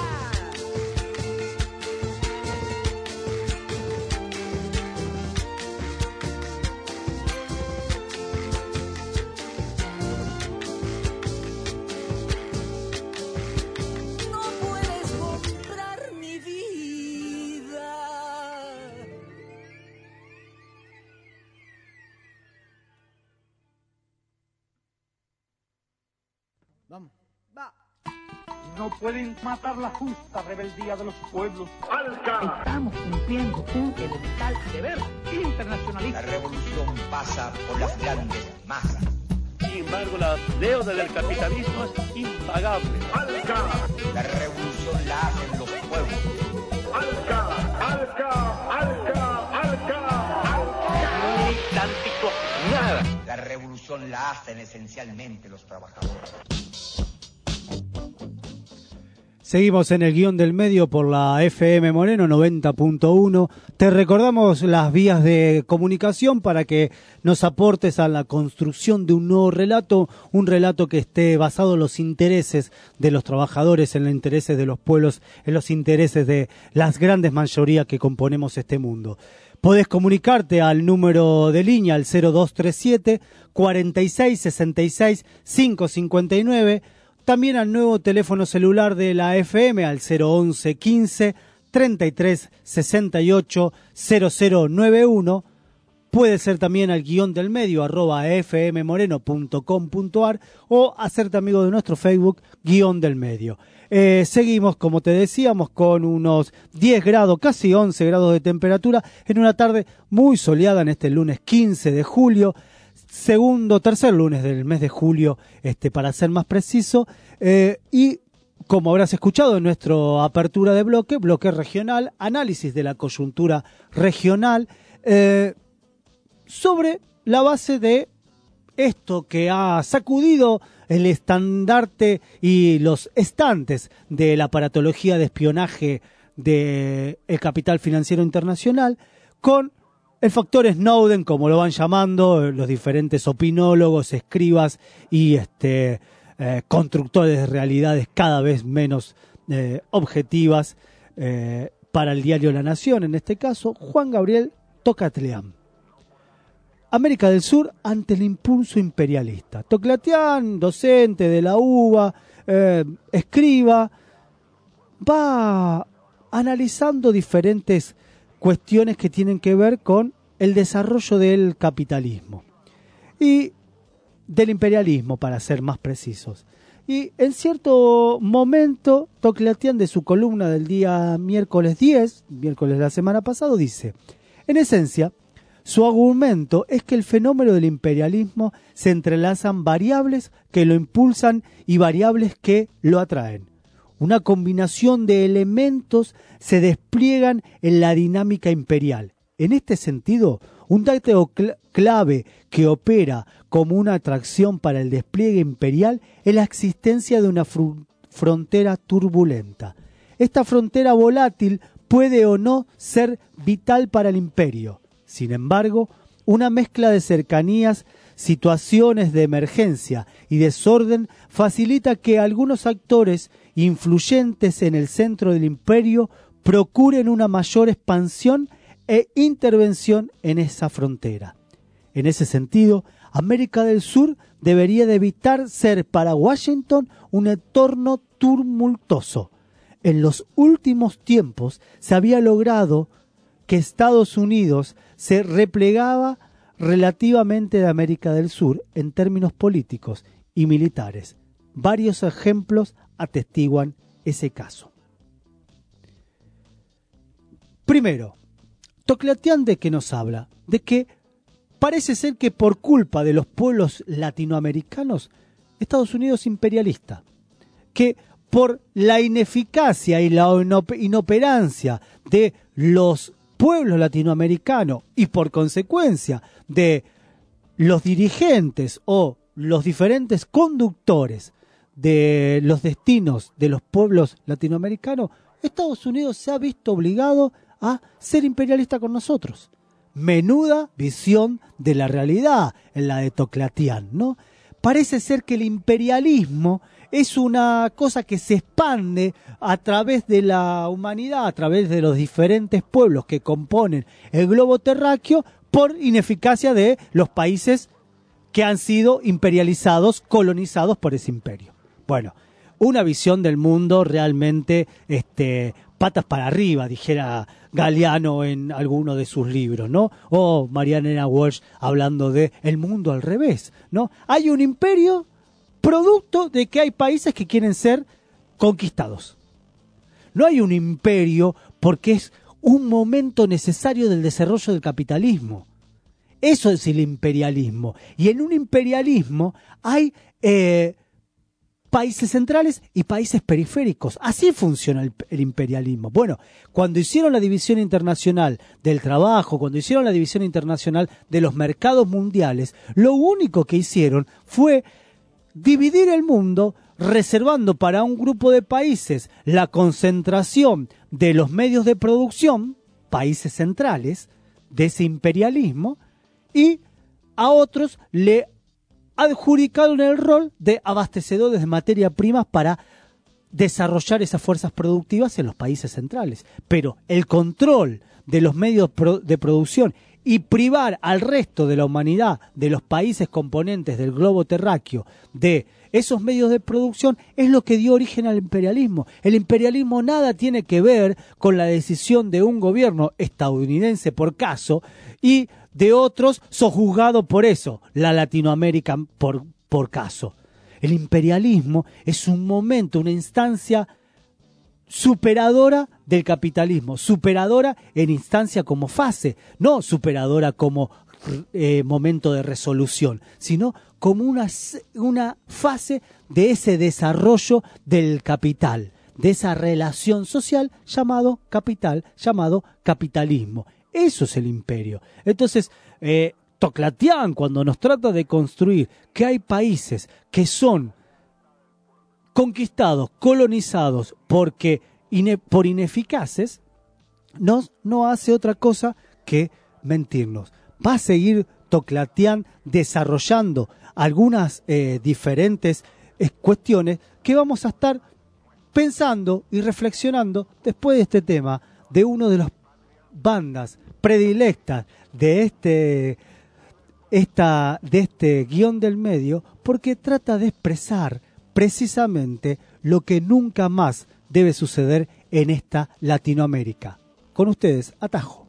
Vamos. Va. No pueden matar la justa rebeldía de los pueblos. ¡Alca! Estamos cumpliendo un elemental deber internacionalista. La revolución pasa por las grandes masas. Sin embargo, la deuda del capitalismo es impagable. ¡Alca! La revolución la hacen los pueblos. ¡Alca! ¡Alca! ¡Alca! ¡Alca! ¡Alca! Militántico, nada. La revolución la hacen esencialmente los trabajadores. Seguimos en el guión del medio por la F M Moreno noventa punto uno. Te recordamos las vías de comunicación para que nos aportes a la construcción de un nuevo relato, un relato que esté basado en los intereses de los trabajadores, en los intereses de los pueblos, en los intereses de las grandes mayorías que componemos este mundo. Podés comunicarte al número de línea, al cero dos tres siete, cuarenta y seis, sesenta y seis, quinientos cincuenta y nueve. También al nuevo teléfono celular de la F M al cero once, quince, treinta y tres, sesenta y ocho, cero cero nueve uno. Puede ser también al guión del medio arroba fmmoreno punto com punto ar o hacerte amigo de nuestro Facebook guión del medio. Eh, seguimos, como te decíamos, con unos diez grados, casi once grados de temperatura en una tarde muy soleada en este lunes quince de julio. Segundo, tercer lunes del mes de julio, este, para ser más preciso, eh, y como habrás escuchado en nuestra apertura de bloque, bloque regional, análisis de la coyuntura regional, eh, sobre la base de esto que ha sacudido el estandarte y los estantes de la aparatología de espionaje del capital financiero internacional, con el factor Snowden, como lo van llamando los diferentes opinólogos, escribas y este, eh, constructores de realidades cada vez menos eh, objetivas eh, para el diario La Nación, en este caso, Juan Gabriel Tocatlián. América del Sur ante el impulso imperialista. Tocatlián, docente de la U B A, eh, escriba, va analizando diferentes cuestiones que tienen que ver con el desarrollo del capitalismo y del imperialismo, para ser más precisos. Y en cierto momento, Tocatlián, de su columna del día miércoles diez, miércoles de la semana pasada, dice: en esencia, su argumento es que el fenómeno del imperialismo se entrelazan variables que lo impulsan y variables que lo atraen. Una combinación de elementos se despliegan en la dinámica imperial. En este sentido, un dato cl- clave que opera como una atracción para el despliegue imperial es la existencia de una fr- frontera turbulenta. Esta frontera volátil puede o no ser vital para el imperio. Sin embargo, una mezcla de cercanías, situaciones de emergencia y desorden facilita que algunos actores influyentes en el centro del imperio procuren una mayor expansión e intervención en esa frontera. En ese sentido, América del Sur debería de evitar ser para Washington un entorno tumultuoso. En los últimos tiempos se había logrado que Estados Unidos se replegaba relativamente de América del Sur en términos políticos y militares. Varios ejemplos atestiguan ese caso. Primero, Tocatlián, ¿de qué nos habla? De que parece ser que por culpa de los pueblos latinoamericanos, Estados Unidos es imperialista. Que por la ineficacia y la inoperancia de los pueblos latinoamericanos y por consecuencia de los dirigentes o los diferentes conductores de los destinos de los pueblos latinoamericanos, Estados Unidos se ha visto obligado a ser imperialista con nosotros. Menuda visión de la realidad en la de Tocatlián, ¿no? Parece ser que el imperialismo es una cosa que se expande a través de la humanidad, a través de los diferentes pueblos que componen el globo terráqueo, por ineficacia de los países que han sido imperializados, colonizados por ese imperio. Bueno, una visión del mundo realmente este, patas para arriba, dijera Galeano en alguno de sus libros, ¿no? O Marianne Walsh hablando de el mundo al revés, ¿no? Hay un imperio producto de que hay países que quieren ser conquistados. No hay un imperio porque es un momento necesario del desarrollo del capitalismo. Eso es el imperialismo. Y en un imperialismo hay eh, países centrales y países periféricos. Así funciona el, el imperialismo. Bueno, cuando hicieron la división internacional del trabajo, cuando hicieron la división internacional de los mercados mundiales, lo único que hicieron fue dividir el mundo, reservando para un grupo de países la concentración de los medios de producción, países centrales, de ese imperialismo, y a otros le adjudicaron el rol de abastecedores de materia prima para desarrollar esas fuerzas productivas en los países centrales. Pero el control de los medios de producción y privar al resto de la humanidad, de los países componentes del globo terráqueo, de esos medios de producción, es lo que dio origen al imperialismo. El imperialismo nada tiene que ver con la decisión de un gobierno estadounidense, por caso, y de otros sojuzgado por eso, la Latinoamérica por, por caso. El imperialismo es un momento, una instancia superadora del capitalismo, superadora en instancia como fase, no superadora como eh, momento de resolución, sino como una, una fase de ese desarrollo del capital, de esa relación social llamado capital, llamado capitalismo. Eso es el imperio. Entonces, eh, Toclatián, cuando nos trata de construir que hay países que son conquistados, colonizados, porque ine, por ineficaces, no, no hace otra cosa que mentirnos. Va a seguir Toclatián desarrollando algunas eh, diferentes eh, cuestiones que vamos a estar pensando y reflexionando después de este tema de uno de los bandas predilectas de este esta de este guión del medio, porque trata de expresar precisamente lo que nunca más debe suceder en esta Latinoamérica. Con ustedes, Atajo.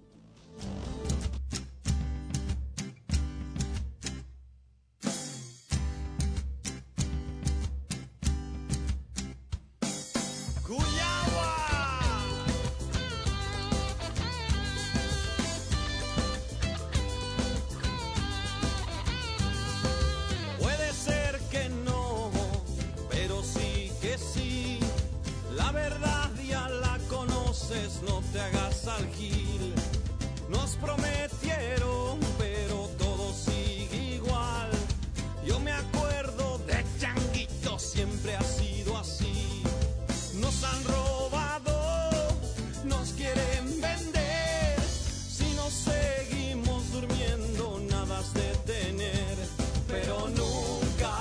No te hagas al gil. Nos prometieron, pero todo sigue igual. Yo me acuerdo de Changuito, siempre ha sido así. Nos han robado, nos quieren vender. Si nos seguimos durmiendo, nada has de tener. Pero nunca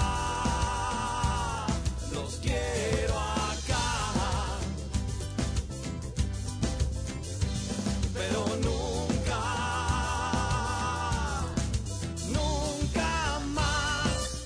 los quiero acá. Pero nunca, nunca más.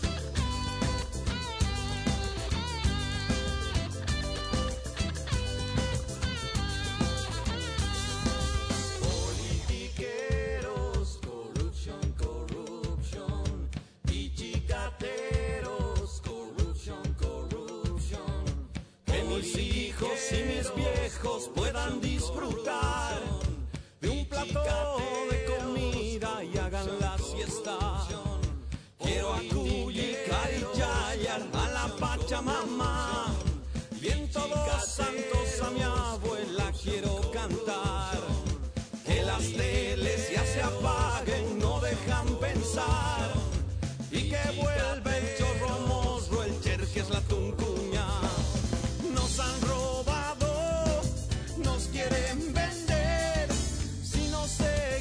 Politiqueros, corruption, corruption. Y chicateros, corruption, corruption. Que mis hijos y mis viejos puedan disfrutar de un plato de comida y hagan la siesta. Quiero a Cuyica y Yayar, a la Pachamama, y en todos santos a mi abuela quiero cantar. Que las teles ya se apaguen, no dejan pensar, y que vuelva el chorro morro, el cherjes, la tuncuña. Nos han robado, nos quieren vender. Si no se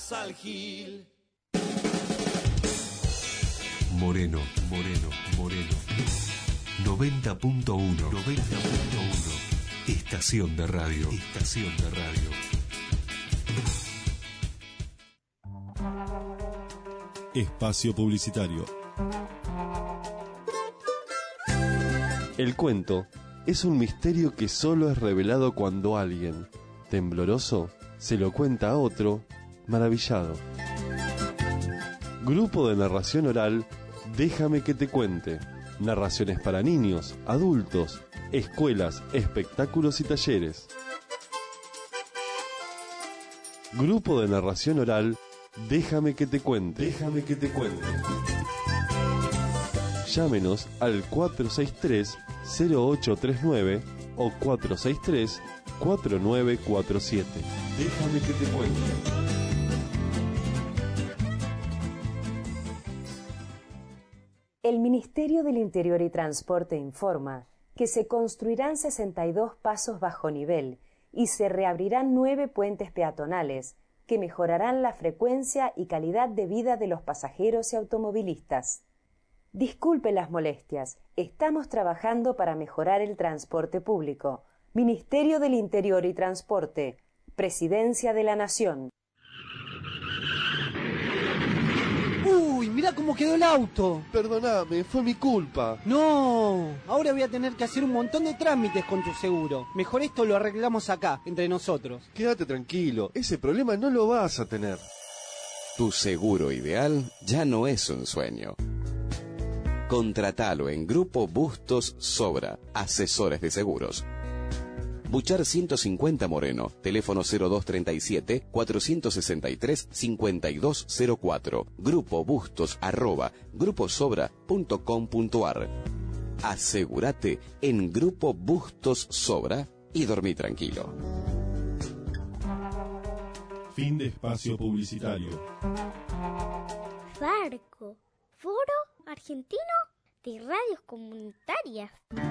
vas al Gil. Moreno, Moreno, Moreno. noventa punto uno. noventa punto uno. Estación de radio. Estación de radio. Espacio publicitario. El cuento es un misterio que solo es revelado cuando alguien, tembloroso, se lo cuenta a otro, maravillado. Grupo de narración oral, Déjame que te cuente. Narraciones para niños, adultos, escuelas, espectáculos y talleres. Grupo de narración oral, Déjame que te cuente. Déjame que te cuente. Llámenos al cuatro seis tres, cero ocho tres nueve o cuatro seis tres, cuatro nueve cuatro siete. Déjame que te cuente. El Ministerio del Interior y Transporte informa que se construirán sesenta y dos pasos bajo nivel y se reabrirán nueve puentes peatonales que mejorarán la frecuencia y calidad de vida de los pasajeros y automovilistas. Disculpe las molestias, estamos trabajando para mejorar el transporte público. Ministerio del Interior y Transporte, Presidencia de la Nación. ¡Uy, mirá cómo quedó el auto! Perdóname, fue mi culpa. No, ahora voy a tener que hacer un montón de trámites con tu seguro. Mejor esto lo arreglamos acá, entre nosotros. Quédate tranquilo, ese problema no lo vas a tener. Tu seguro ideal ya no es un sueño. Contratalo en Grupo Bustos Sobra, asesores de seguros. Buchar ciento cincuenta Moreno, teléfono cero dos treinta y siete, cuatrocientos sesenta y tres, cincuenta y dos cero cuatro, Grupo Bustos arroba gruposobra punto com punto ar. Asegúrate en Grupo Bustos Sobra y dormí tranquilo. Fin de espacio publicitario. Farco, Foro Argentino de Radios Comunitarias.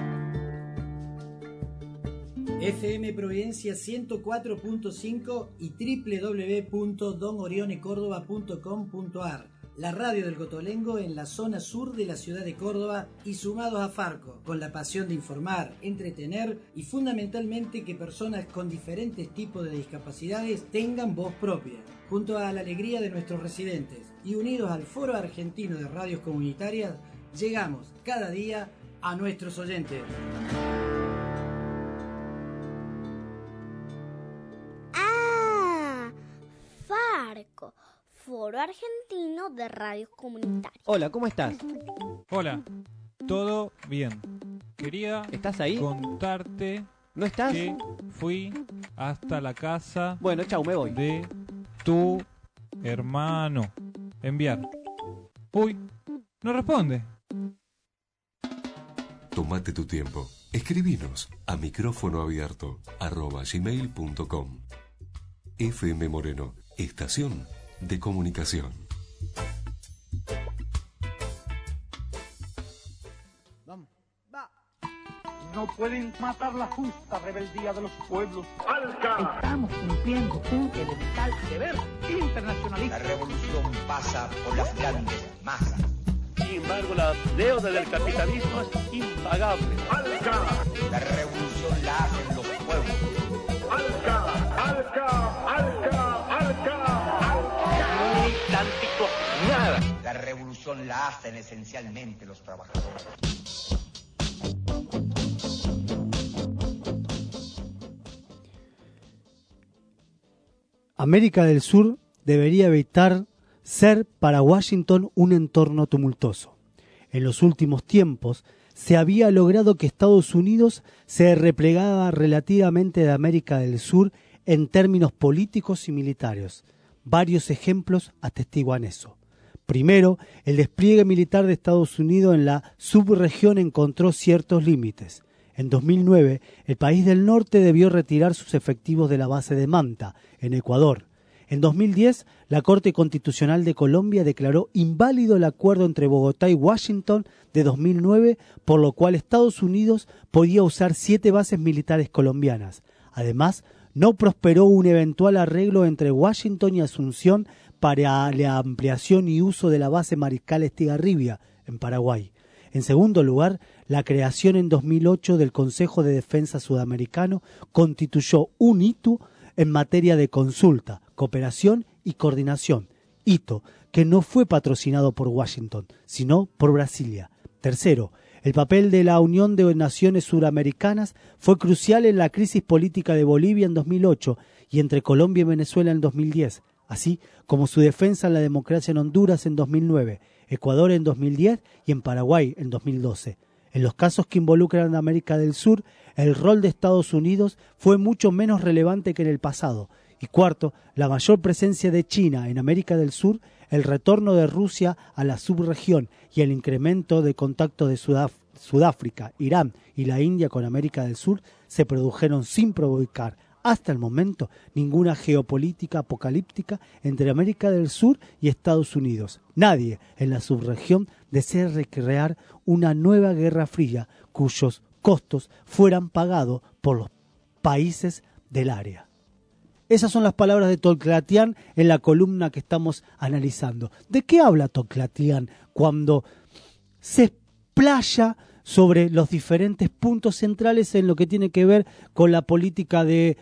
F M Providencia ciento cuatro punto cinco y doble u doble u doble u punto don orione córdoba punto com punto ar. La radio del Cotolengo en la zona sur de la ciudad de Córdoba y sumados a Farco, con la pasión de informar, entretener y fundamentalmente que personas con diferentes tipos de discapacidades tengan voz propia. Junto a la alegría de nuestros residentes y unidos al Foro Argentino de Radios Comunitarias, llegamos cada día a nuestros oyentes. Farco, Foro Argentino de Radios Comunitarias. Hola, ¿cómo estás? Hola, todo bien. Quería ¿Estás ahí? contarte ¿No estás? que fui hasta la casa Bueno, chau, me voy. de tu hermano. Enviar. Uy, no responde. Tómate tu tiempo. Escribinos a micrófono abierto arroba gmail punto com. F M Moreno, estación de comunicación. Vamos. Va. No pueden matar la justa rebeldía de los pueblos. ¡Alca! Estamos cumpliendo un elemental deber internacionalista. La revolución pasa por las grandes masas. Sin embargo, la deuda del capitalismo es impagable. ¡Alca! La revolución la hacen los pueblos. ¡Alca! ¡Alca! ¡Alca! ¡Alca! ¡Alca! No militántico, nada. La revolución la hacen esencialmente los trabajadores. América del Sur debería evitar ser para Washington un entorno tumultuoso. En los últimos tiempos se había logrado que Estados Unidos se replegara relativamente de América del Sur en términos políticos y militares. Varios ejemplos atestiguan eso. Primero, el despliegue militar de Estados Unidos en la subregión encontró ciertos límites. En dos mil nueve, el país del norte debió retirar sus efectivos de la base de Manta, en Ecuador. En dos mil diez, la Corte Constitucional de Colombia declaró inválido el acuerdo entre Bogotá y Washington de dos mil nueve, por lo cual Estados Unidos podía usar siete bases militares colombianas. Además, no prosperó un eventual arreglo entre Washington y Asunción para la ampliación y uso de la base Mariscal Estigarribia en Paraguay. En segundo lugar, la creación en dos mil ocho del Consejo de Defensa Sudamericano constituyó un hito en materia de consulta, cooperación y coordinación, hito que no fue patrocinado por Washington, sino por Brasilia. Tercero, el papel de la Unión de Naciones Suramericanas fue crucial en la crisis política de Bolivia en dos mil ocho y entre Colombia y Venezuela en dos mil diez, así como su defensa en la democracia en Honduras en dos mil nueve, Ecuador en dos mil diez y en Paraguay en dos mil doce. En los casos que involucran a América del Sur, el rol de Estados Unidos fue mucho menos relevante que en el pasado. Y cuarto, la mayor presencia de China en América del Sur, el retorno de Rusia a la subregión y el incremento de contactos de Sudaf- Sudáfrica, Irán y la India con América del Sur se produjeron sin provocar hasta el momento ninguna geopolítica apocalíptica entre América del Sur y Estados Unidos. Nadie en la subregión desea recrear una nueva guerra fría cuyos costos fueran pagados por los países del área. Esas son las palabras de Tolclatián en la columna que estamos analizando. ¿De qué habla Tolclatián cuando se explaya sobre los diferentes puntos centrales en lo que tiene que ver con la política de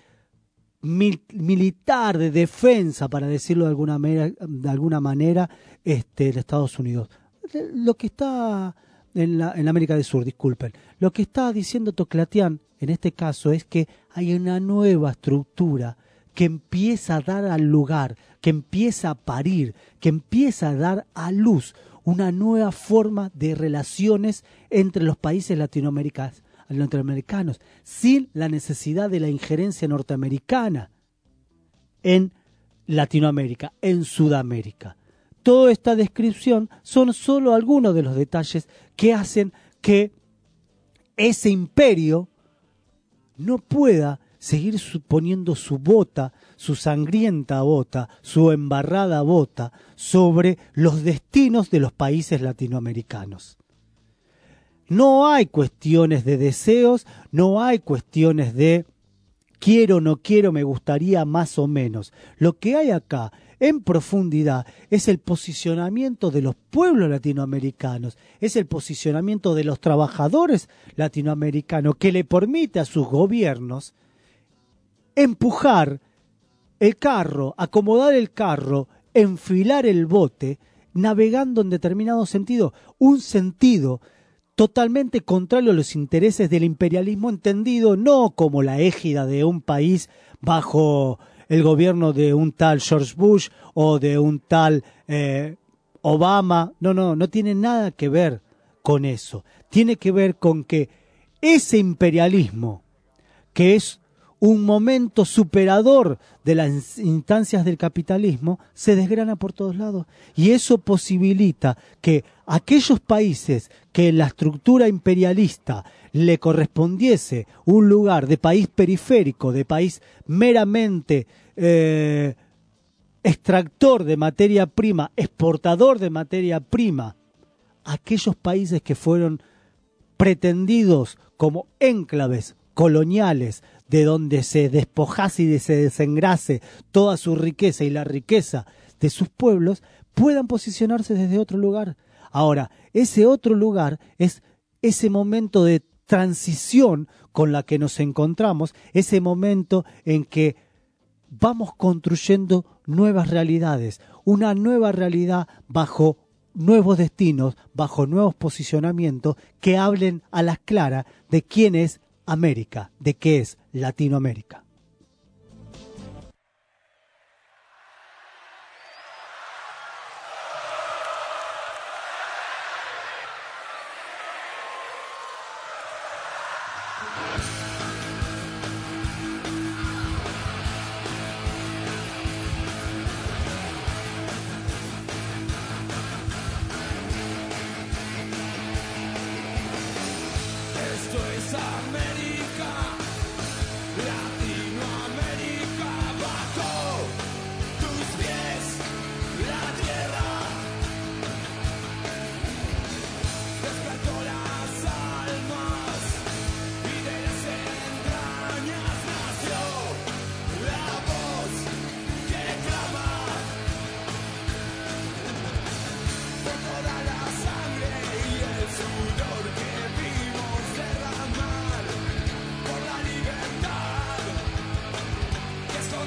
mil, militar, de defensa, para decirlo de alguna manera, de alguna manera este, de Estados Unidos? Lo que está en, la, en América del Sur, disculpen. Lo que está diciendo Tolclatián en este caso es que hay una nueva estructura que empieza a dar al lugar, que empieza a parir, que empieza a dar a luz una nueva forma de relaciones entre los países latinoamericanos, latinoamericanos sin la necesidad de la injerencia norteamericana en Latinoamérica, en Sudamérica. Toda esta descripción son solo algunos de los detalles que hacen que ese imperio no pueda seguir poniendo su bota, su sangrienta bota, su embarrada bota sobre los destinos de los países latinoamericanos. No hay cuestiones de deseos, no hay cuestiones de quiero, no quiero, me gustaría más o menos. Lo que hay acá en profundidad es el posicionamiento de los pueblos latinoamericanos, es el posicionamiento de los trabajadores latinoamericanos que le permite a sus gobiernos empujar el carro, acomodar el carro, enfilar el bote, navegando en determinado sentido, un sentido totalmente contrario a los intereses del imperialismo, entendido no como la égida de un país bajo el gobierno de un tal George Bush o de un tal eh, Obama. No, no, no tiene nada que ver con eso. Tiene que ver con que ese imperialismo, que es un momento superador de las instancias del capitalismo, se desgrana por todos lados. Y eso posibilita que aquellos países que en la estructura imperialista le correspondiese un lugar de país periférico, de país meramente eh, extractor de materia prima, exportador de materia prima, aquellos países que fueron pretendidos como enclaves coloniales, de donde se despojase y se desengrase toda su riqueza y la riqueza de sus pueblos, puedan posicionarse desde otro lugar. Ahora, ese otro lugar es ese momento de transición con la que nos encontramos, ese momento en que vamos construyendo nuevas realidades, una nueva realidad bajo nuevos destinos, bajo nuevos posicionamientos que hablen a las claras de quién es América, de qué es Latinoamérica. Esto es América Latina.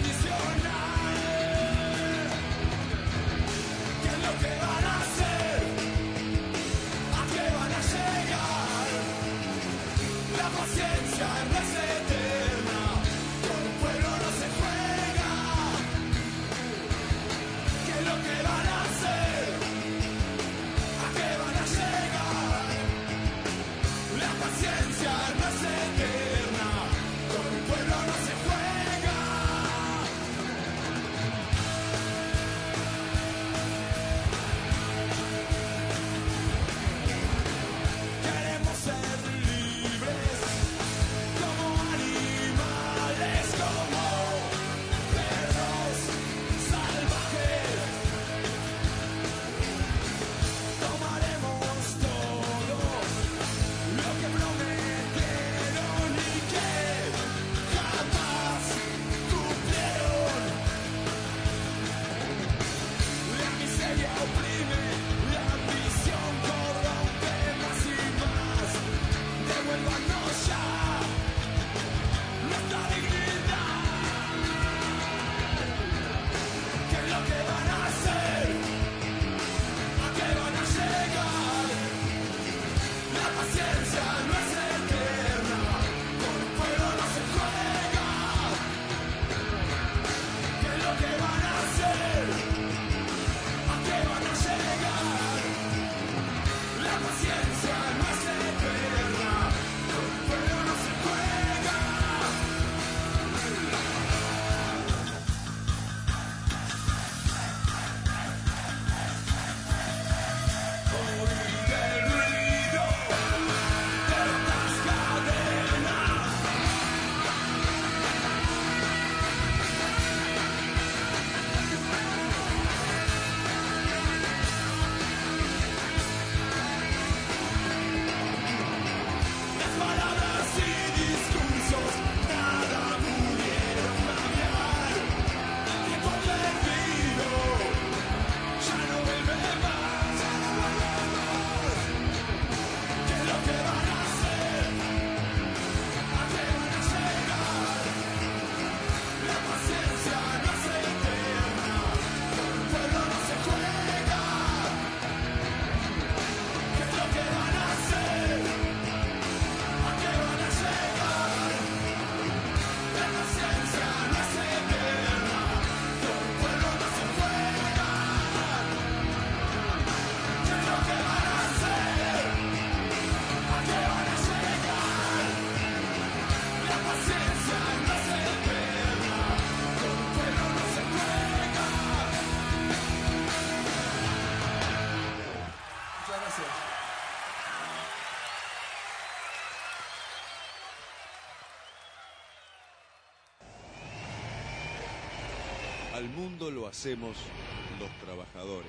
Al mundo lo hacemos los trabajadores.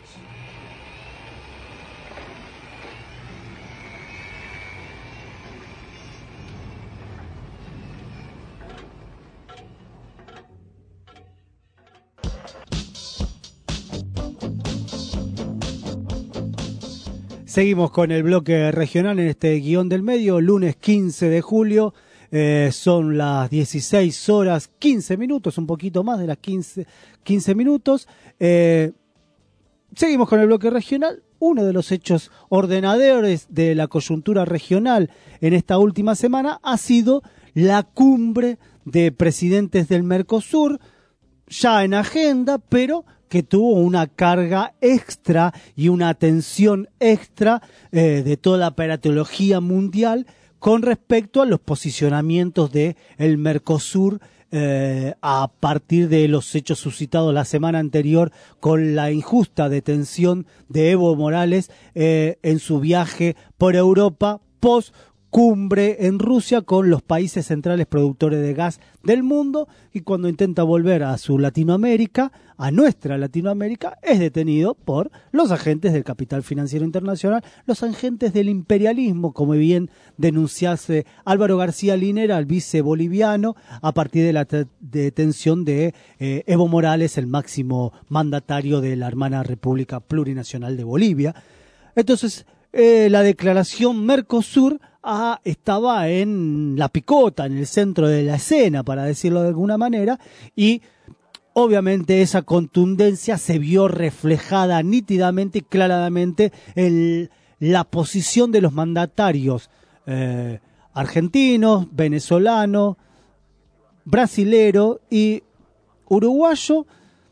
Seguimos con el bloque regional en este guión del medio, lunes quince de julio. Eh, son las dieciséis horas quince minutos, un poquito más de las quince, quince minutos. Eh, seguimos con el bloque regional. Uno de los hechos ordenadores de la coyuntura regional en esta última semana ha sido la cumbre de presidentes del Mercosur, ya en agenda, pero que tuvo una carga extra y una atención extra eh, de toda la aparatología mundial con respecto a los posicionamientos de el Mercosur eh, a partir de los hechos suscitados la semana anterior con la injusta detención de Evo Morales eh, en su viaje por Europa post cumbre en Rusia con los países centrales productores de gas del mundo, y cuando intenta volver a su Latinoamérica, a nuestra Latinoamérica, es detenido por los agentes del capital financiero internacional, los agentes del imperialismo, como bien denunciase Álvaro García Linera, el vice boliviano, a partir de la te- detención de eh, Evo Morales, el máximo mandatario de la hermana República Plurinacional de Bolivia. Entonces, eh, la declaración Mercosur Ah, estaba en la picota, en el centro de la escena, para decirlo de alguna manera, y obviamente esa contundencia se vio reflejada nítidamente y claramente en la posición de los mandatarios eh, argentinos, venezolanos, brasilero y uruguayo,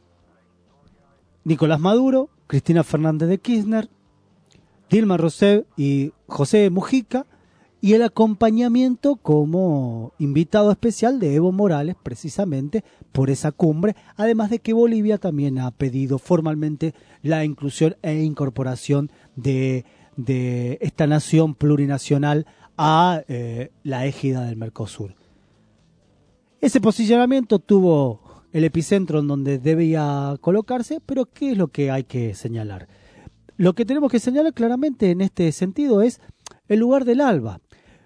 Nicolás Maduro, Cristina Fernández de Kirchner, Dilma Rousseff y José Mujica, y el acompañamiento como invitado especial de Evo Morales, precisamente por esa cumbre, además de que Bolivia también ha pedido formalmente la inclusión e incorporación de, de esta nación plurinacional a eh, la égida del Mercosur. Ese posicionamiento tuvo el epicentro en donde debía colocarse, pero ¿qué es lo que hay que señalar? Lo que tenemos que señalar claramente en este sentido es el lugar del ALBA.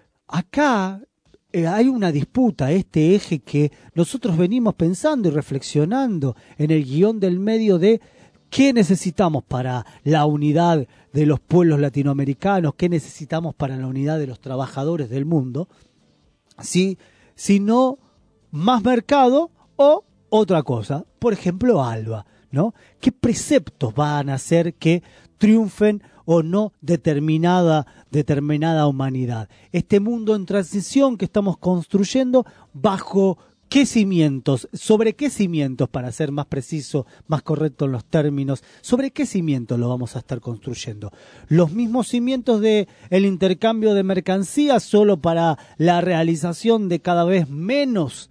Acá eh, hay una disputa, este eje que nosotros venimos pensando y reflexionando en el guión del medio de qué necesitamos para la unidad de los pueblos latinoamericanos, qué necesitamos para la unidad de los trabajadores del mundo, si, si no más mercado o otra cosa, por ejemplo ALBA, ¿no? ¿Qué preceptos van a hacer que triunfen o no determinada, determinada humanidad? Este mundo en transición que estamos construyendo, ¿bajo qué cimientos? ¿Sobre qué cimientos, para ser más preciso, más correcto en los términos? ¿Sobre qué cimientos lo vamos a estar construyendo? ¿Los mismos cimientos de el intercambio de mercancías solo para la realización de cada vez menos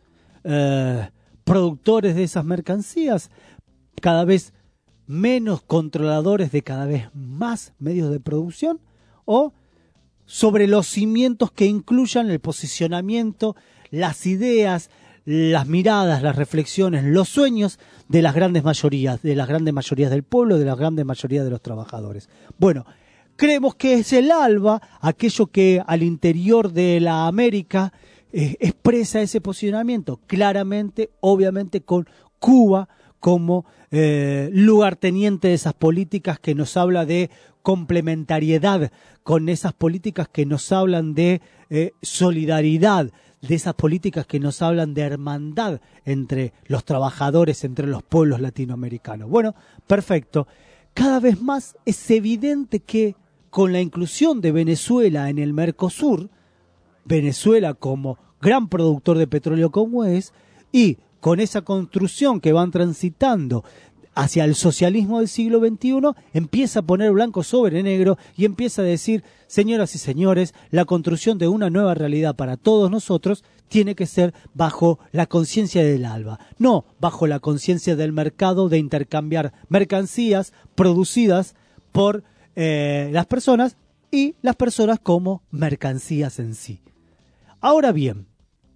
eh, productores de esas mercancías? ¿Cada vez menos controladores de cada vez más medios de producción? ¿O sobre los cimientos que incluyan el posicionamiento, las ideas, las miradas, las reflexiones, los sueños de las grandes mayorías, de las grandes mayorías del pueblo, de las grandes mayorías de los trabajadores? Bueno, creemos que es el ALBA aquello que al interior de la América eh, expresa ese posicionamiento, claramente, obviamente con Cuba como eh, lugarteniente de esas políticas que nos habla de complementariedad, con esas políticas que nos hablan de eh, solidaridad, de esas políticas que nos hablan de hermandad entre los trabajadores, entre los pueblos latinoamericanos. Bueno, perfecto. Cada vez más es evidente que con la inclusión de Venezuela en el Mercosur, Venezuela como gran productor de petróleo como es, y con esa construcción que van transitando hacia el socialismo del siglo veintiuno, empieza a poner blanco sobre negro y empieza a decir, señoras y señores, la construcción de una nueva realidad para todos nosotros tiene que ser bajo la conciencia del ALBA, no bajo la conciencia del mercado de intercambiar mercancías producidas por eh, las personas y las personas como mercancías en sí. Ahora bien,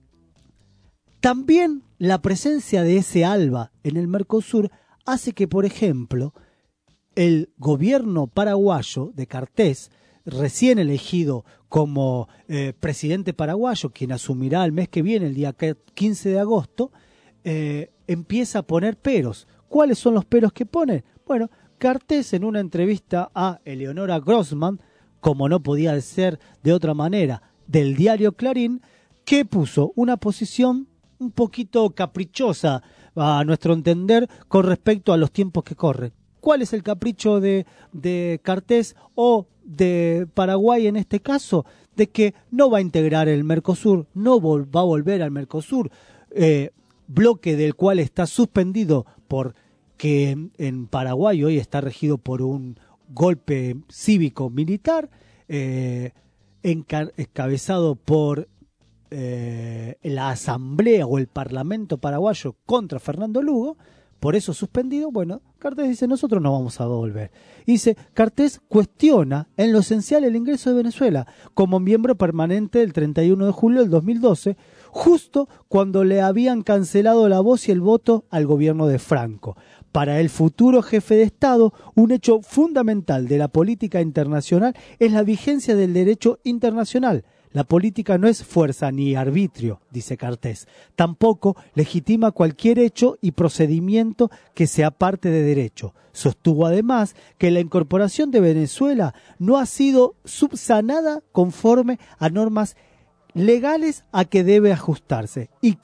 también la presencia de ese ALBA en el Mercosur hace que, por ejemplo, el gobierno paraguayo de Cartés, recién elegido como eh, presidente paraguayo, quien asumirá el mes que viene, el día quince de agosto, eh, empieza a poner peros. ¿Cuáles son los peros que pone? Bueno, Cartés en una entrevista a Eleonora Grossman, como no podía ser de otra manera, del diario Clarín, que puso una posición un poquito caprichosa a nuestro entender con respecto a los tiempos que corren. ¿Cuál es el capricho de, de Cartés o de Paraguay en este caso? De que no va a integrar el Mercosur, no vol- va a volver al Mercosur, eh, bloque del cual está suspendido porque en, en Paraguay hoy está regido por un golpe cívico-militar, eh, enca- encabezado por Eh, la asamblea o el parlamento paraguayo contra Fernando Lugo, por eso suspendido. Bueno, Cartés dice, nosotros no vamos a volver. Dice, Cartés cuestiona en lo esencial el ingreso de Venezuela como miembro permanente el treinta y uno de julio del dos mil doce, justo cuando le habían cancelado la voz y el voto al gobierno de Franco. Para el futuro jefe de Estado, un hecho fundamental de la política internacional es la vigencia del derecho internacional. La política no es fuerza ni arbitrio, dice Cartés. Tampoco legitima cualquier hecho y procedimiento que sea parte de derecho. Sostuvo además que la incorporación de Venezuela no ha sido subsanada conforme a normas legales a que debe ajustarse y que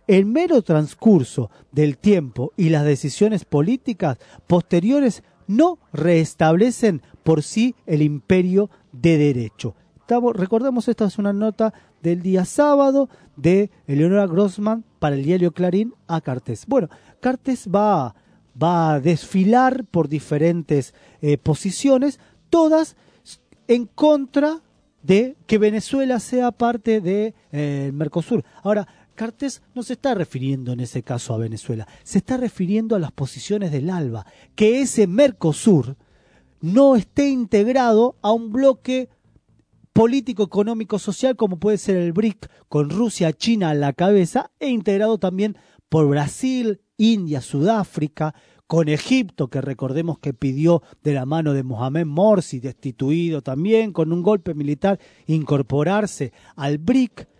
el mero transcurso del tiempo y las decisiones políticas posteriores no restablecen por sí el imperio de derecho. Estamos, recordemos, esta es una nota del día sábado de Eleonora Grossman para el diario Clarín a Cartés. Bueno, Cartés va, va a desfilar por diferentes eh, posiciones, todas en contra de que Venezuela sea parte del de, eh, Mercosur. Ahora, Cartés no se está refiriendo en ese caso a Venezuela, se está refiriendo a las posiciones del ALBA, que ese Mercosur no esté integrado a un bloque político, económico, social como puede ser el B R I C, con Rusia, China a la cabeza, e integrado también por Brasil, India, Sudáfrica, con Egipto, que recordemos que pidió de la mano de Mohamed Morsi, destituido también, con un golpe militar, incorporarse al B R I C,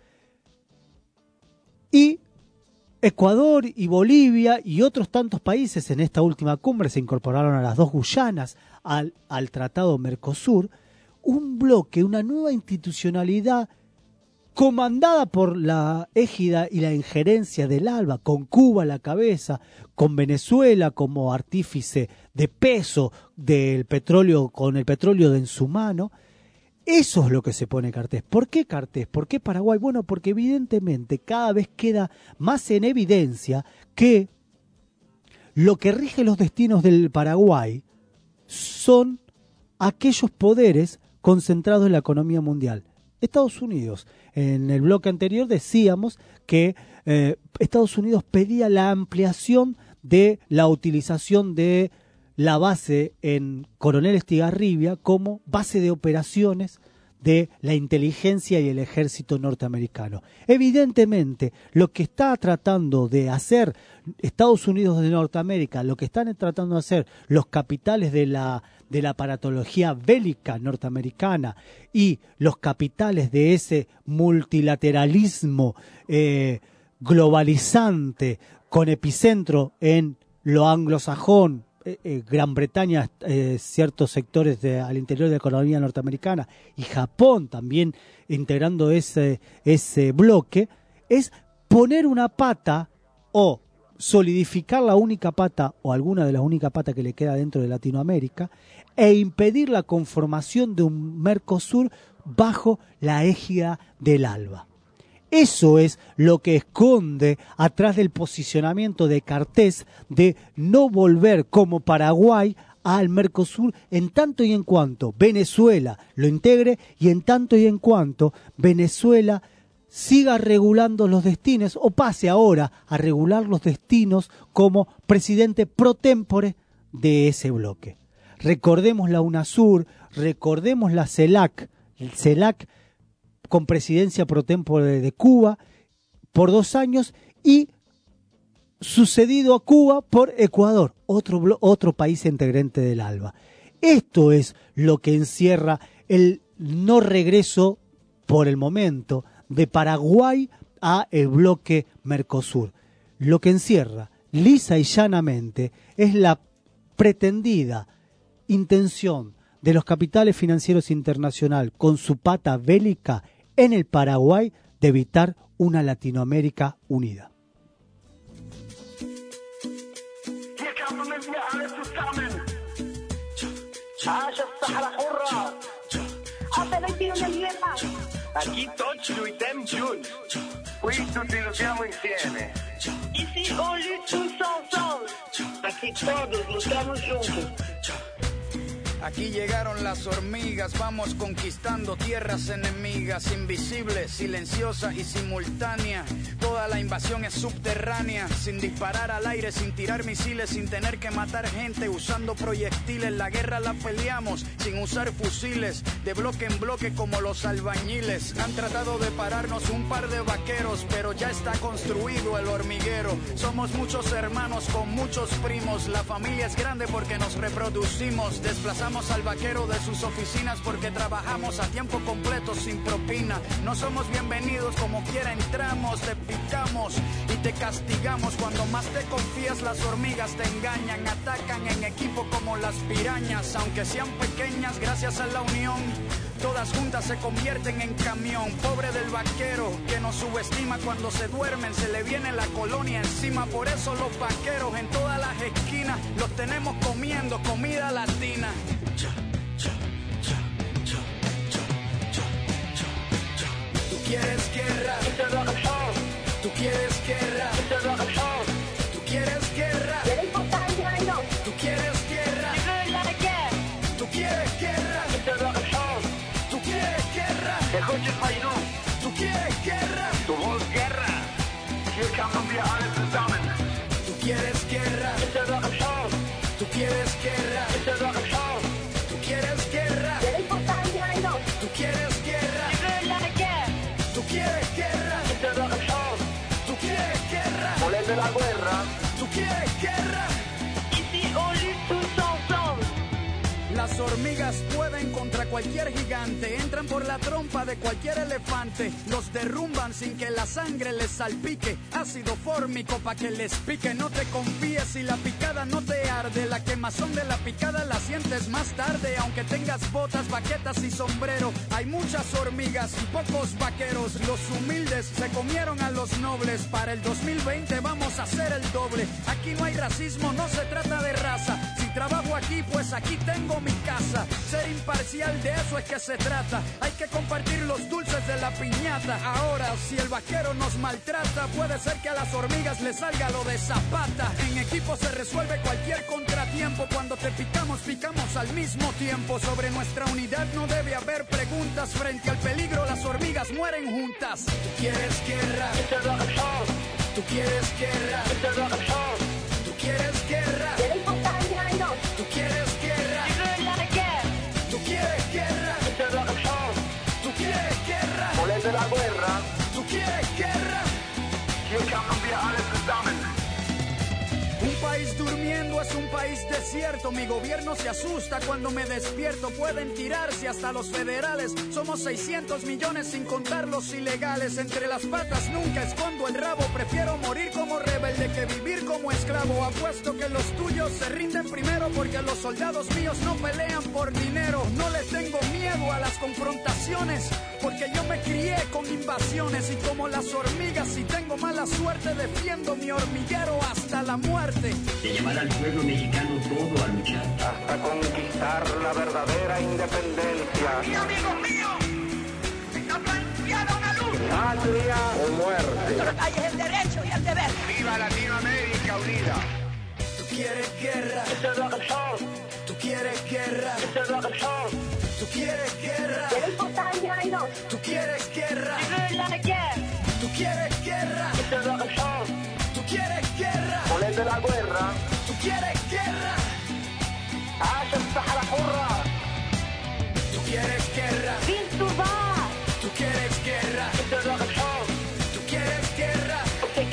y Ecuador y Bolivia y otros tantos países en esta última cumbre se incorporaron a las dos Guyanas al, al Tratado Mercosur, un bloque, una nueva institucionalidad comandada por la égida y la injerencia del ALBA, con Cuba a la cabeza, con Venezuela como artífice de peso del petróleo, con el petróleo en su mano. Eso es lo que se pone Cartés. ¿Por qué Cartés? ¿Por qué Paraguay? Bueno, porque evidentemente cada vez queda más en evidencia que lo que rige los destinos del Paraguay son aquellos poderes concentrados en la economía mundial. Estados Unidos. En el bloque anterior decíamos que eh, Estados Unidos pedía la ampliación de la utilización de la base en Coronel Estigarribia como base de operaciones de la inteligencia y el ejército norteamericano. Evidentemente, lo que está tratando de hacer Estados Unidos de Norteamérica, lo que están tratando de hacer los capitales de la, de la aparatología bélica norteamericana y los capitales de ese multilateralismo eh, globalizante con epicentro en lo anglosajón, Eh, eh, Gran Bretaña, eh, ciertos sectores de, al interior de la economía norteamericana, y Japón también integrando ese, ese bloque, es poner una pata o solidificar la única pata o alguna de las únicas patas que le queda dentro de Latinoamérica e impedir la conformación de un Mercosur bajo la égida del ALBA. Eso es lo que esconde atrás del posicionamiento de Cartés de no volver como Paraguay al Mercosur en tanto y en cuanto Venezuela lo integre y en tanto y en cuanto Venezuela siga regulando los destinos o pase ahora a regular los destinos como presidente pro tempore de ese bloque. Recordemos la UNASUR, recordemos la CELAC, el CELAC con presidencia pro tempore de Cuba por dos años y sucedido a Cuba por Ecuador, otro, otro país integrante del ALBA. Esto es lo que encierra el no regreso por el momento de Paraguay a el bloque Mercosur. Lo que encierra lisa y llanamente es la pretendida intención de los capitales financieros internacionales con su pata bélica en el Paraguay de evitar una Latinoamérica unida. Aquí Tocho e Tempiun, qui tutti lottiamo insieme. Ici on lutte tous ensemble, aquí todos luchamos juntos. Aquí llegaron las hormigas, vamos conquistando tierras enemigas, invisibles, silenciosa y simultánea. Toda la invasión es subterránea, sin disparar al aire, sin tirar misiles, sin tener que matar gente, usando proyectiles. La guerra la peleamos sin usar fusiles, de bloque en bloque como los albañiles. Han tratado de pararnos un par de vaqueros, pero ya está construido el hormiguero. Somos muchos hermanos con muchos primos, la familia es grande porque nos reproducimos. Desplazamos al vaquero de sus oficinas porque trabajamos a tiempo completo sin propina. No somos bienvenidos, como quiera entramos, te picamos y te castigamos. Cuando más te confías las hormigas te engañan, atacan en equipo como las pirañas. Aunque sean pequeñas, gracias a la unión todas juntas se convierten en camión. Pobre del vaquero que nos subestima cuando se duermen, se le viene la colonia encima. Por eso los vaqueros en todas las esquinas los tenemos comiendo comida latina. Tú quieres guerra, tú quieres guerra, tú quieres guerra, tú quieres guerra, tú quieres guerra, tú quieres guerra, tú quieres guerra, Du willst Guerra. Hier kämpfen wir alle zusammen. tú quieres guerra, tú quieres guerra, tú quieres guerra, tú quieres guerra, tú quieres guerra, tú quieres guerra, Volete la guerra. tú quieres guerra. Las hormigas pueden contra cualquier gigante, entran por la trompa de cualquier elefante, los derrumban sin que la sangre les salpique, ácido fórmico pa' que les pique. No te confíes si la picada no te arde, la quemazón de la picada la sientes más tarde, aunque tengas botas, baquetas y sombrero. Hay muchas hormigas y pocos vaqueros, los humildes se comieron a los nobles. Para el dos mil veinte vamos a hacer el doble. Aquí no hay racismo, no se trata de raza. Si trabajo aquí, pues aquí tengo mi casa. Ser imparcial, de eso es que se trata. Hay que compartir los dulces de la piñata. Ahora, si el vaquero nos maltrata, puede ser que a las hormigas les salga lo de Zapata. En equipo se resuelve cualquier contratiempo. Cuando te picamos, picamos al mismo tiempo. Sobre nuestra unidad no debe haber preguntas. Frente al peligro, las hormigas mueren juntas. Tú quieres guerra, tú quieres guerra, tú quieres guerra, tú quieres guerra, tú quieres guerra, tú quieres guerra, Volete la guerra. tú quieres guerra. Hier kämpfen wir alle zusammen. Un país durmiendo es un país desierto. Mi gobierno se asusta cuando me despierto. Pueden tirarse hasta los federales. Somos seiscientos millones sin contar los ilegales. Entre las patas nunca escondo el rabo. Prefiero morir como rebelde que vivir como esclavo. Apuesto que los tuyos se rinden primero, porque los soldados míos no pelean por dinero. No les tengo miedo a las confrontaciones, porque yo me crié con invasiones. Y como las hormigas, si tengo mala suerte, defiendo mi hormiguero hasta la muerte. De llamar al pueblo mexicano todo a luchar. Hasta conquistar la verdadera independencia. Y amigos míos, está planteada una lucha. Patria o muerte. Hay el derecho y el deber. Viva Latinoamérica unida. Tú quieres guerra, tú quieres guerra, tú quieres guerra, tú quieres guerra, tú quieres guerra, tú quieres guerra, Volete la guerra. tú quieres guerra, عاش الصحراء حرة. tú quieres guerra, tú quieres guerra, tú quieres guerra,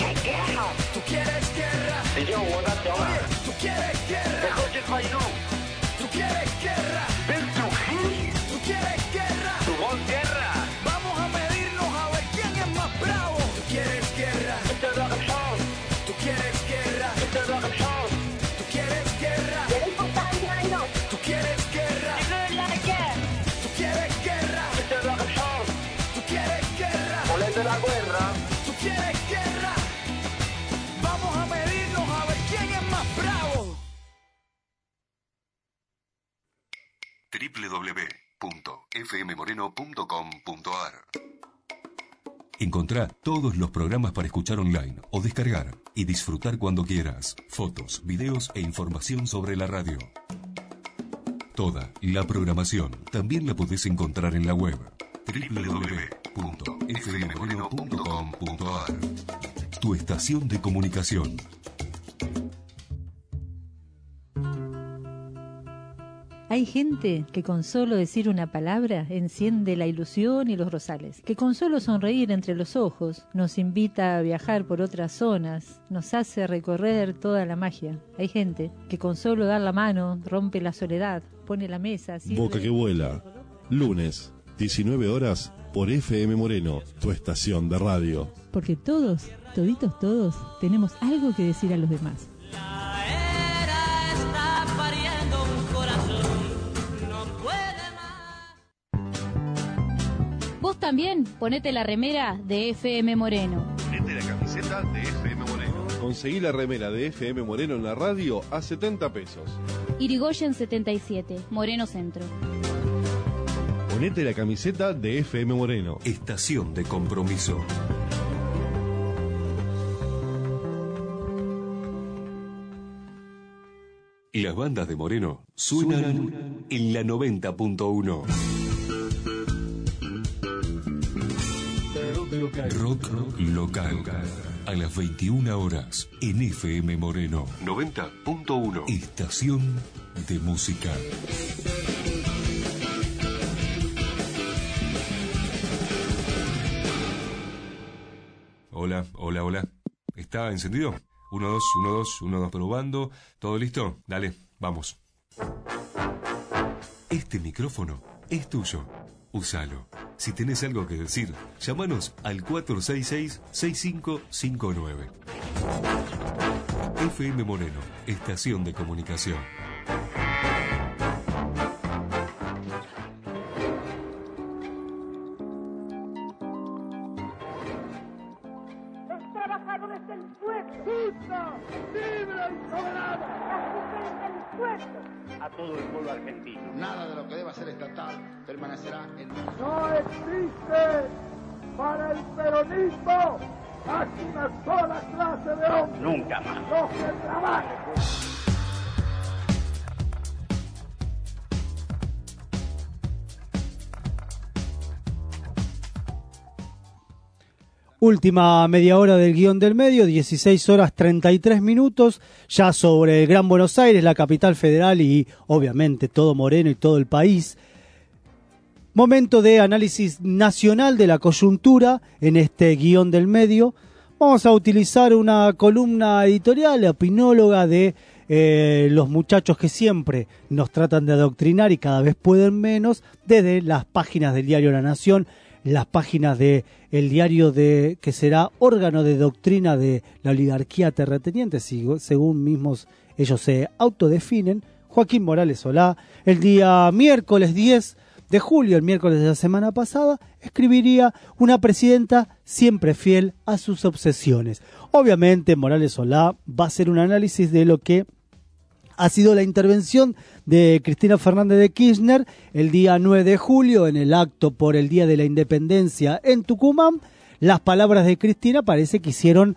tú quieres guerra, الجو ده الدولة. oye, tú quieres guerra, تخرج الفينوم. tú quieres guerra, بنت وخيل. tú quieres guerra. Du willst Guerra. Vamos a medirnos a ver quién es más bravo. Tú quieres guerra, tú quieres guerra, tú quieres guerra, tú quieres guerra, tú quieres guerra, tú quieres guerra, Volete la guerra. tú quieres guerra. Vamos a medirnos a ver quién es más bravo. doble u doble u doble u punto f m moreno punto com punto a r. Encontrá todos los programas para escuchar online o descargar y disfrutar cuando quieras. Fotos, videos e información sobre la radio. Toda la programación también la podés encontrar en la web doble u doble u doble u punto f m moreno punto com punto a r. Tu estación de comunicación. Hay gente que con solo decir una palabra enciende la ilusión y los rosales, que con solo sonreír entre los ojos nos invita a viajar por otras zonas, nos hace recorrer toda la magia. Hay gente que con solo dar la mano rompe la soledad, pone la mesa... sirve... Boca que vuela. Lunes, diecinueve horas, por F M Moreno, tu estación de radio. Porque todos, toditos todos, tenemos algo que decir a los demás. Está pariendo un corazón, no puede más. también ponete la remera de F M Moreno. Ponete la camiseta de F M Moreno. Conseguí la remera de F M Moreno en la radio a setenta pesos. Irigoyen setenta y siete, Moreno Centro. Ponete la camiseta de F M Moreno. Estación de compromiso. Las bandas de Moreno suenan en la noventa punto uno. Rock local. A las veintiuna horas en F M Moreno noventa punto uno. Estación de música. Hola, hola, hola. ¿Está encendido? Uno, dos, uno, dos, uno, dos, probando. ¿Todo listo? Dale, vamos. Este micrófono es tuyo. Úsalo. Si tenés algo que decir, llámanos al cuatro seis seis, seis cinco cinco nueve. F M Moreno, estación de comunicación. Los trabajadores del pueblo. Justa, libre y soberana. Las mujeres del pueblo. A todo el pueblo argentino. Nada de lo que deba ser estatal permanecerá en... No existe para el peronismo más una sola clase de hombres. Nunca más. Los que trabajen. Última media hora del guión del medio, dieciséis horas treinta y tres minutos, ya sobre el Gran Buenos Aires, la capital federal y obviamente todo Moreno y todo el país. Momento de análisis nacional de la coyuntura en este guión del medio. Vamos a utilizar una columna editorial, opinóloga de eh, los muchachos que siempre nos tratan de adoctrinar y cada vez pueden menos, desde las páginas del diario La Nación, las páginas de el diario de que será órgano de doctrina de la oligarquía terrateniente, según mismos ellos se autodefinen. Joaquín Morales Solá, el día miércoles diez de julio, el miércoles de la semana pasada, escribiría una presidenta siempre fiel a sus obsesiones. Obviamente Morales Solá va a hacer un análisis de lo que ha sido la intervención de Cristina Fernández de Kirchner el día nueve de julio en el acto por el Día de la Independencia en Tucumán. Las palabras de Cristina parece que hicieron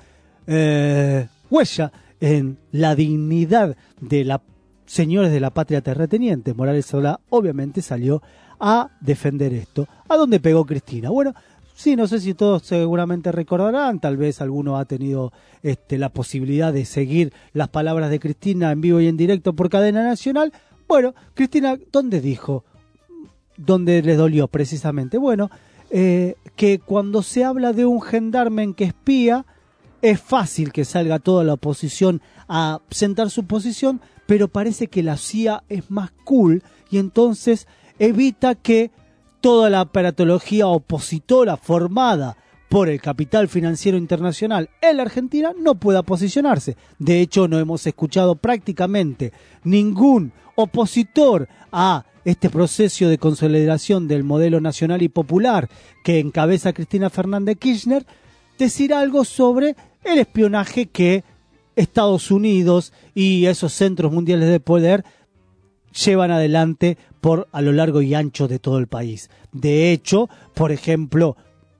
eh, huella en la dignidad de los señores de la patria terrateniente. Morales Solá obviamente salió a defender esto. ¿A dónde pegó Cristina? Bueno, sí, no sé si todos seguramente recordarán, tal vez alguno ha tenido este, la posibilidad de seguir las palabras de Cristina en vivo y en directo por cadena nacional. Bueno, Cristina, ¿dónde dijo? ¿Dónde les dolió precisamente? Bueno, eh, que cuando se habla de un gendarme que espía, es fácil que salga toda la oposición a sentar su posición, pero parece que la C I A es más cool y entonces evita que toda la aparatología opositora formada por el capital financiero internacional en la Argentina no pueda posicionarse. De hecho, no hemos escuchado prácticamente ningún opositor a este proceso de consolidación del modelo nacional y popular que encabeza Cristina Fernández Kirchner decir algo sobre el espionaje que Estados Unidos y esos centros mundiales de poder llevan adelante por a lo largo y ancho de todo el país. De hecho, por ejemplo,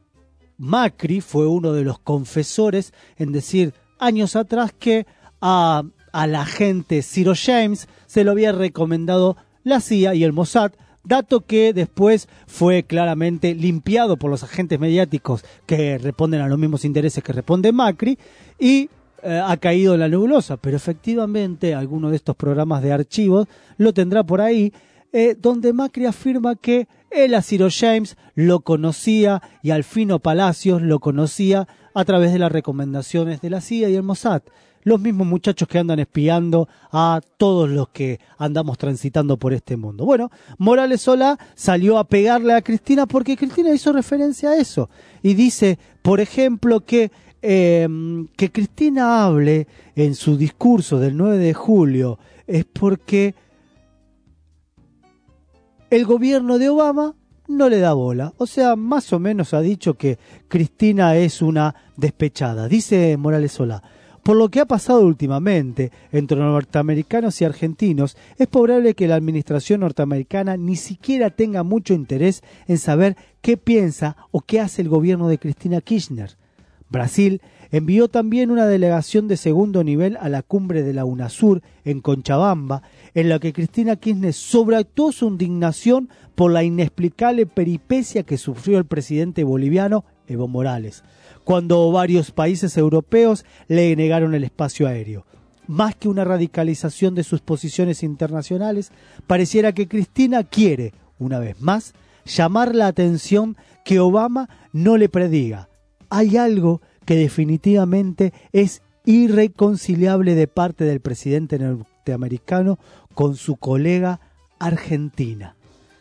Macri fue uno de los confesores en decir años atrás que a, a la agente Ciro James se lo había recomendado la C I A y el Mossad, dato que después fue claramente limpiado por los agentes mediáticos que responden a los mismos intereses que responde Macri y Eh, ha caído en la nebulosa, pero efectivamente alguno de estos programas de archivos lo tendrá por ahí, eh, donde Macri afirma que él a Ciro James lo conocía y al Fino Palacios lo conocía a través de las recomendaciones de la C I A y el Mossad, los mismos muchachos que andan espiando a todos los que andamos transitando por este mundo. Bueno, Morales Solá salió a pegarle a Cristina porque Cristina hizo referencia a eso y dice, por ejemplo, que Eh, que Cristina hable en su discurso del nueve de julio es porque el gobierno de Obama no le da bola. O sea, más o menos ha dicho que Cristina es una despechada. Dice Morales Solá: por lo que ha pasado últimamente entre norteamericanos y argentinos, es probable que la administración norteamericana ni siquiera tenga mucho interés en saber qué piensa o qué hace el gobierno de Cristina Kirchner. Brasil envió también una delegación de segundo nivel a la cumbre de la UNASUR en Cochabamba, en la que Cristina Kirchner sobreactuó su indignación por la inexplicable peripecia que sufrió el presidente boliviano Evo Morales, cuando varios países europeos le negaron el espacio aéreo. Más que una radicalización de sus posiciones internacionales, pareciera que Cristina quiere, una vez más, llamar la atención que Obama no le prediga. Hay algo que definitivamente es irreconciliable de parte del presidente norteamericano con su colega argentina.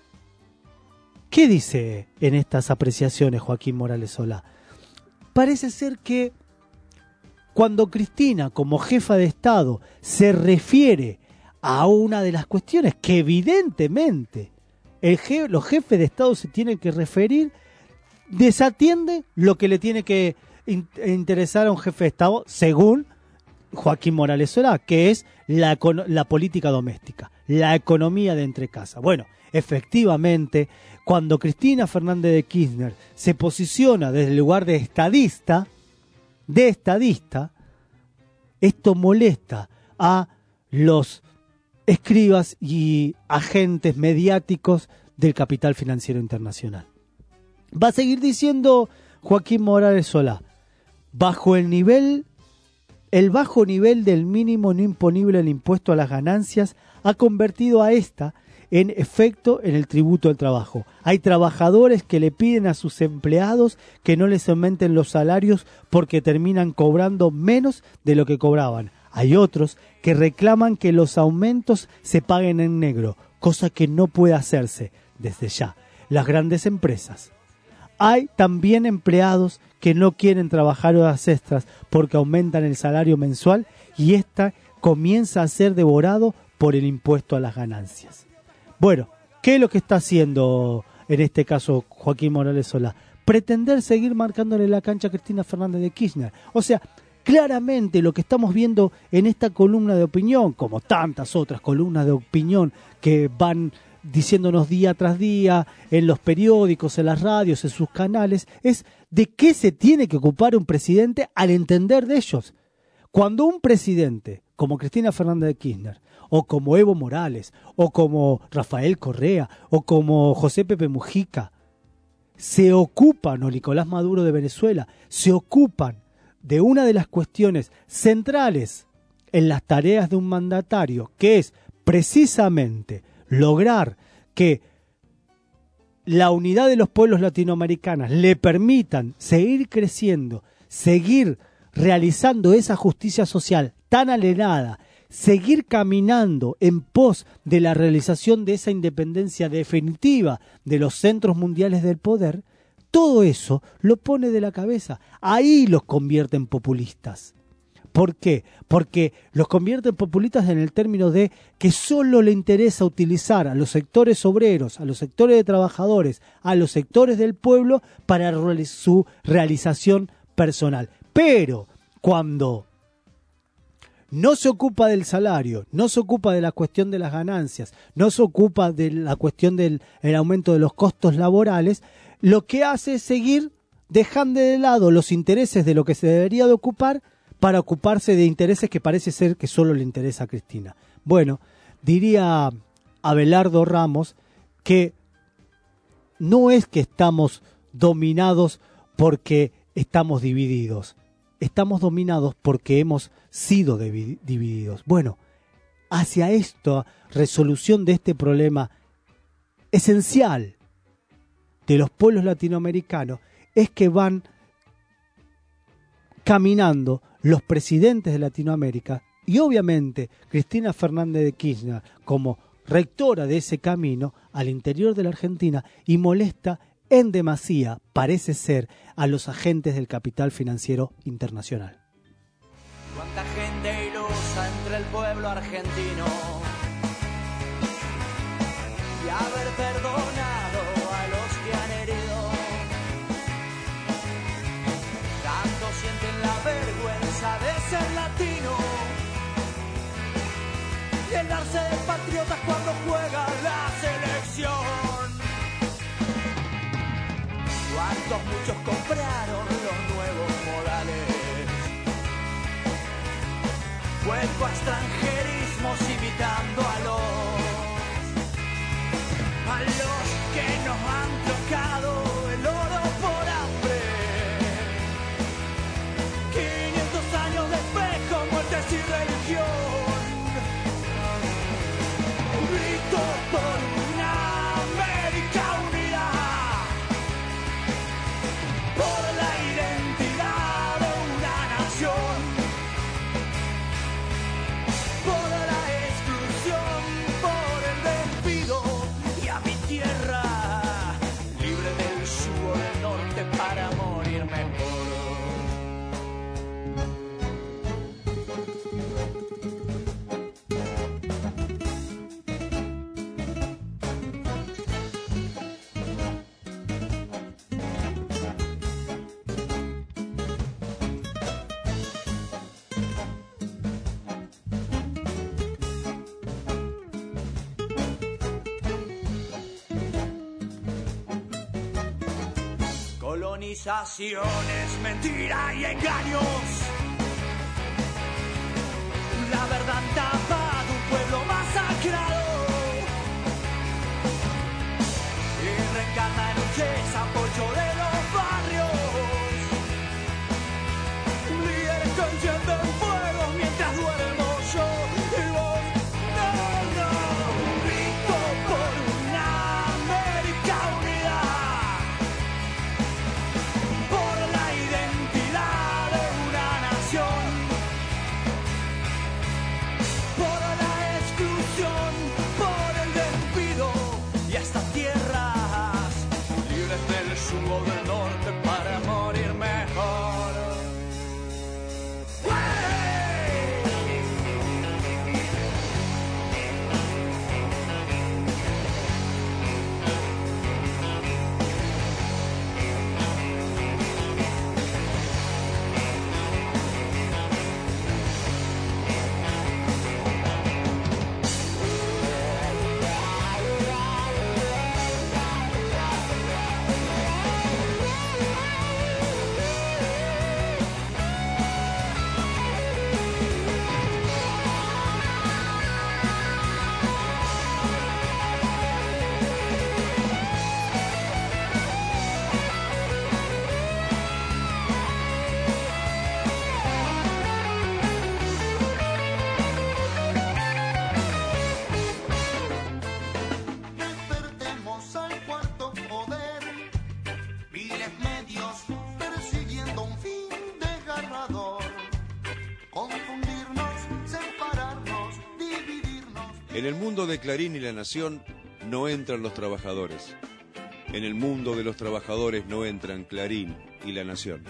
¿Qué dice en estas apreciaciones Joaquín Morales Solá? Parece ser que cuando Cristina, como jefa de Estado, se refiere a una de las cuestiones que evidentemente el je- los jefes de Estado se tienen que referir, desatiende lo que le tiene que in- interesar a un jefe de Estado, según Joaquín Morales Solá, que es la, econo- la política doméstica, la economía de entrecasa. Bueno, efectivamente, cuando Cristina Fernández de Kirchner se posiciona desde el lugar de estadista, de estadista, esto molesta a los escribas y agentes mediáticos del capital financiero internacional. Va a seguir diciendo Joaquín Morales Solá: bajo el nivel, el bajo nivel del mínimo no imponible del impuesto a las ganancias ha convertido a esta en efecto en el tributo al trabajo. Hay trabajadores que le piden a sus empleados que no les aumenten los salarios porque terminan cobrando menos de lo que cobraban. Hay otros que reclaman que los aumentos se paguen en negro, cosa que no puede hacerse desde ya. Las grandes empresas. Hay también empleados que no quieren trabajar horas extras porque aumentan el salario mensual y ésta comienza a ser devorado por el impuesto a las ganancias. Bueno, ¿qué es lo que está haciendo en este caso Joaquín Morales Solá? Pretender seguir marcándole la cancha a Cristina Fernández de Kirchner. O sea, claramente lo que estamos viendo en esta columna de opinión, como tantas otras columnas de opinión que van diciéndonos día tras día en los periódicos, en las radios, en sus canales, es de qué se tiene que ocupar un presidente al entender de ellos. Cuando un presidente como Cristina Fernández de Kirchner, o como Evo Morales, o como Rafael Correa, o como José Pepe Mujica, se ocupan, o Nicolás Maduro de Venezuela, se ocupan de una de las cuestiones centrales en las tareas de un mandatario, que es precisamente lograr que la unidad de los pueblos latinoamericanos le permitan seguir creciendo, seguir realizando esa justicia social tan anhelada, seguir caminando en pos de la realización de esa independencia definitiva de los centros mundiales del poder, todo eso lo pone de la cabeza. Ahí los convierte en populistas. ¿Por qué? Porque los convierte en populistas en el término de que solo le interesa utilizar a los sectores obreros, a los sectores de trabajadores, a los sectores del pueblo para su realización personal. Pero cuando no se ocupa del salario, no se ocupa de la cuestión de las ganancias, no se ocupa de la cuestión del el aumento de los costos laborales, lo que hace es seguir dejando de lado los intereses de lo que se debería de ocupar para ocuparse de intereses que parece ser que solo le interesa a Cristina. Bueno, diría Abelardo Ramos que no es que estamos dominados porque estamos divididos. Estamos dominados porque hemos sido divididos. Bueno, hacia esta resolución de este problema esencial de los pueblos latinoamericanos es que van caminando los presidentes de Latinoamérica y obviamente Cristina Fernández de Kirchner como rectora de ese camino al interior de la Argentina y molesta en demasía, parece ser, a los agentes del capital financiero internacional. Cuánta gente ilusa entre el pueblo argentino y haber perdonado a los llenarse de patriotas cuando juega la selección. Cuántos muchos compraron los nuevos modales, vuelco a extranjerismos imitando a los, a los que nos han trocado el oro por hambre. quinientos años de espejo, muertes y religión. Grito por una América unida, por la identidad de una nación, por la exclusión, por el despido y a mi tierra, libre del yugo del norte para morir mejor. Colonizaciones, mentira y engaños, la verdad tapa de un pueblo masacrado y reencarna en un desapoyo de los barrios, líderes que encienden fuego mientras duermo yo y vos. No, no, grito por una América unida, por la identidad de una nación, por la exclusión, por el despido y a estas tierras libres del yugo del norte para morir mejor. Despertemos al cuarto poder, miles medios persiguiendo un fin desgarrador, confundirnos, separarnos, dividirnos. En el mundo de Clarín y La Nación no entran los trabajadores. En el mundo de los trabajadores no entran Clarín y La Nación.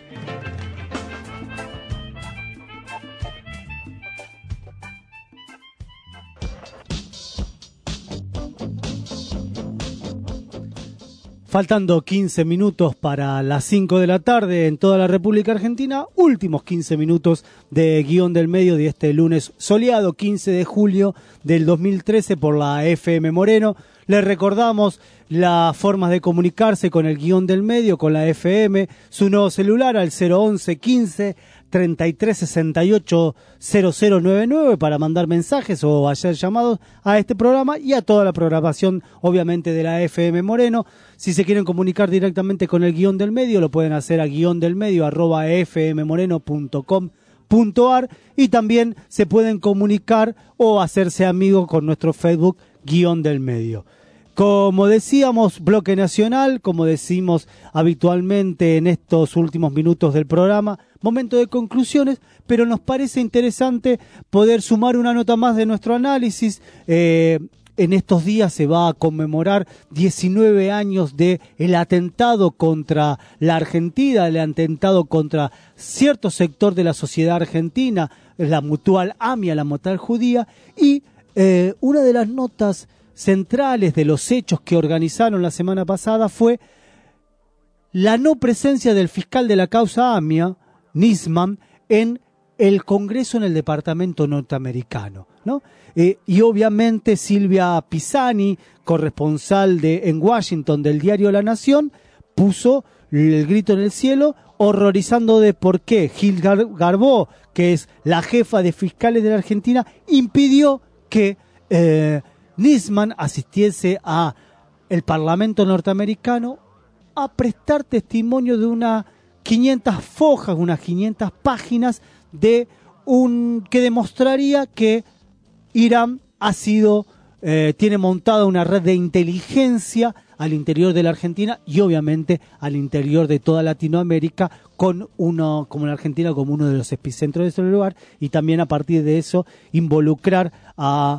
Faltando quince minutos para las cinco de la tarde en toda la República Argentina, últimos quince minutos de Guión del Medio de este lunes soleado, quince de julio del dos mil trece por la F M Moreno. Les recordamos las formas de comunicarse con el Guión del Medio, con la F M, su nuevo celular al cero once quince treinta y tres sesenta y ocho cero cero noventa y nueve para mandar mensajes o hacer llamados a este programa y a toda la programación, obviamente, de la F M Moreno. Si se quieren comunicar directamente con el Guión del Medio, lo pueden hacer a guión del medio arroba fmmoreno punto com punto ar y también se pueden comunicar o hacerse amigos con nuestro Facebook Guión del Medio. Como decíamos, bloque nacional, como decimos habitualmente en estos últimos minutos del programa, momento de conclusiones, pero nos parece interesante poder sumar una nota más de nuestro análisis. Eh, en estos días se va a conmemorar diecinueve años de el atentado contra la Argentina, el atentado contra cierto sector de la sociedad argentina, la Mutual AMIA, la Mutual Judía, y eh, una de las notas centrales de los hechos que organizaron la semana pasada fue la no presencia del fiscal de la causa AMIA, Nisman, en el Congreso en el departamento norteamericano, ¿no? Eh, y obviamente Silvia Pisani, corresponsal de, en Washington del diario La Nación, puso el grito en el cielo, horrorizando de por qué Gil Garbó, que es la jefa de fiscales de la Argentina, impidió que eh, Nisman asistiese a el Parlamento norteamericano a prestar testimonio de unas quinientas fojas, unas quinientas páginas de un que demostraría que Irán ha sido eh, tiene montada una red de inteligencia al interior de la Argentina y obviamente al interior de toda Latinoamérica, con uno como la Argentina como uno de los epicentros de ese lugar, y también a partir de eso involucrar a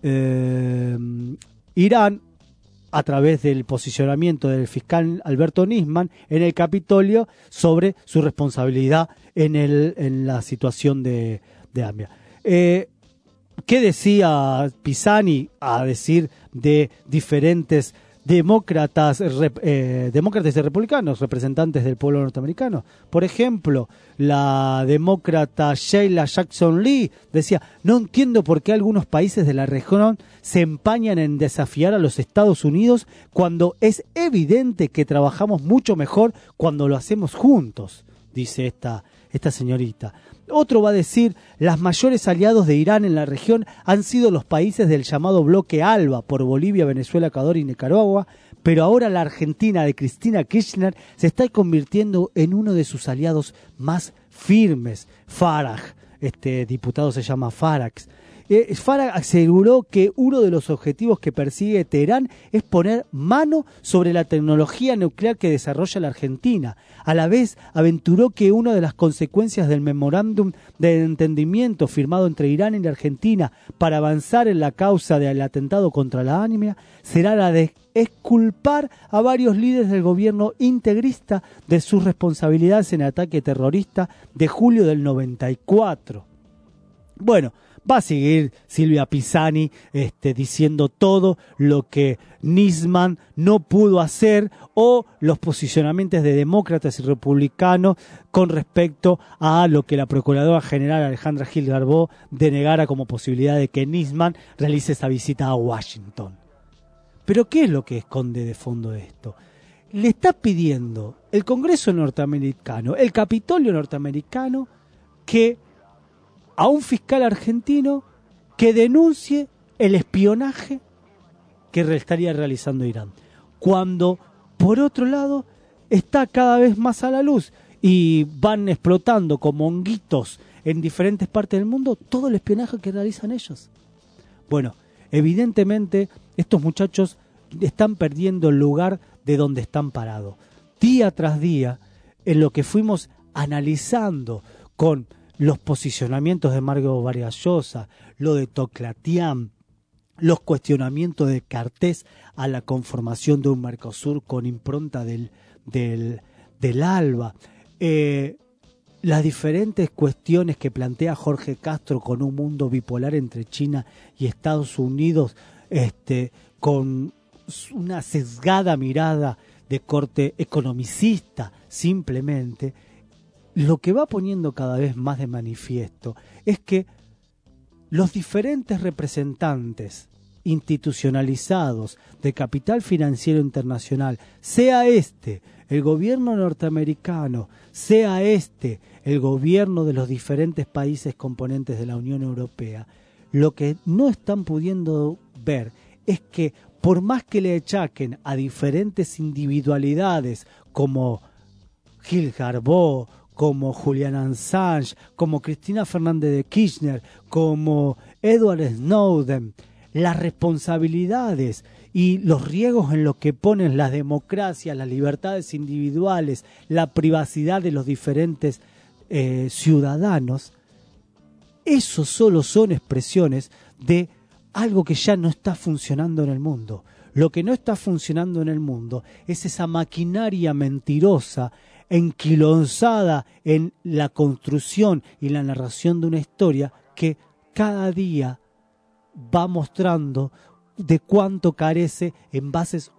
eh, Irán a través del posicionamiento del fiscal Alberto Nisman en el Capitolio sobre su responsabilidad en el en la situación de, de AMIA. Eh, ¿Qué decía Pisani a decir de diferentes demócratas, rep, eh, demócratas y republicanos, representantes del pueblo norteamericano? Por ejemplo, la demócrata Sheila Jackson Lee decía: no entiendo por qué algunos países de la región se empañan en desafiar a los Estados Unidos cuando es evidente que trabajamos mucho mejor cuando lo hacemos juntos, dice esta, esta señorita. Otro va a decir: los mayores aliados de Irán en la región han sido los países del llamado bloque ALBA, por Bolivia, Venezuela, Ecuador y Nicaragua, pero ahora la Argentina de Cristina Kirchner se está convirtiendo en uno de sus aliados más firmes. Farag, este diputado se llama Farag. Eh, Farag aseguró que uno de los objetivos que persigue Teherán es poner mano sobre la tecnología nuclear que desarrolla la Argentina. A la vez, aventuró que una de las consecuencias del memorándum de entendimiento firmado entre Irán y la Argentina para avanzar en la causa del atentado contra la AMIA será la de exculpar a varios líderes del gobierno integrista de sus responsabilidades en el ataque terrorista de julio del noventa y cuatro. Bueno, va a seguir Silvia Pisani este, diciendo todo lo que Nisman no pudo hacer, o los posicionamientos de demócratas y republicanos con respecto a lo que la Procuradora General Alejandra Gil Garbó denegara como posibilidad de que Nisman realice esa visita a Washington. Pero ¿qué es lo que esconde de fondo esto? Le está pidiendo el Congreso norteamericano, el Capitolio norteamericano, que a un fiscal argentino que denuncie el espionaje que estaría realizando Irán, cuando por otro lado está cada vez más a la luz y van explotando como honguitos en diferentes partes del mundo todo el espionaje que realizan ellos. Bueno, evidentemente estos muchachos están perdiendo el lugar de donde están parados. Día tras día, en lo que fuimos analizando con los posicionamientos de Mario Vargas Llosa, lo de Toclatián, los cuestionamientos de Cartés a la conformación de un Mercosur con impronta del, del, del ALBA, eh, las diferentes cuestiones que plantea Jorge Castro con un mundo bipolar entre China y Estados Unidos, este, con una sesgada mirada de corte economicista simplemente. Lo que va poniendo cada vez más de manifiesto es que los diferentes representantes institucionalizados de capital financiero internacional, sea este el gobierno norteamericano, sea este el gobierno de los diferentes países componentes de la Unión Europea, lo que no están pudiendo ver es que por más que le achaquen a diferentes individualidades como Gil Garbó, como Julian Assange, como Cristina Fernández de Kirchner, como Edward Snowden, las responsabilidades y los riesgos en los que ponen las democracias, las libertades individuales, la privacidad de los diferentes eh, ciudadanos, eso solo son expresiones de algo que ya no está funcionando en el mundo. Lo que no está funcionando en el mundo es esa maquinaria mentirosa enquilonzada en la construcción y la narración de una historia que cada día va mostrando de cuánto carece en bases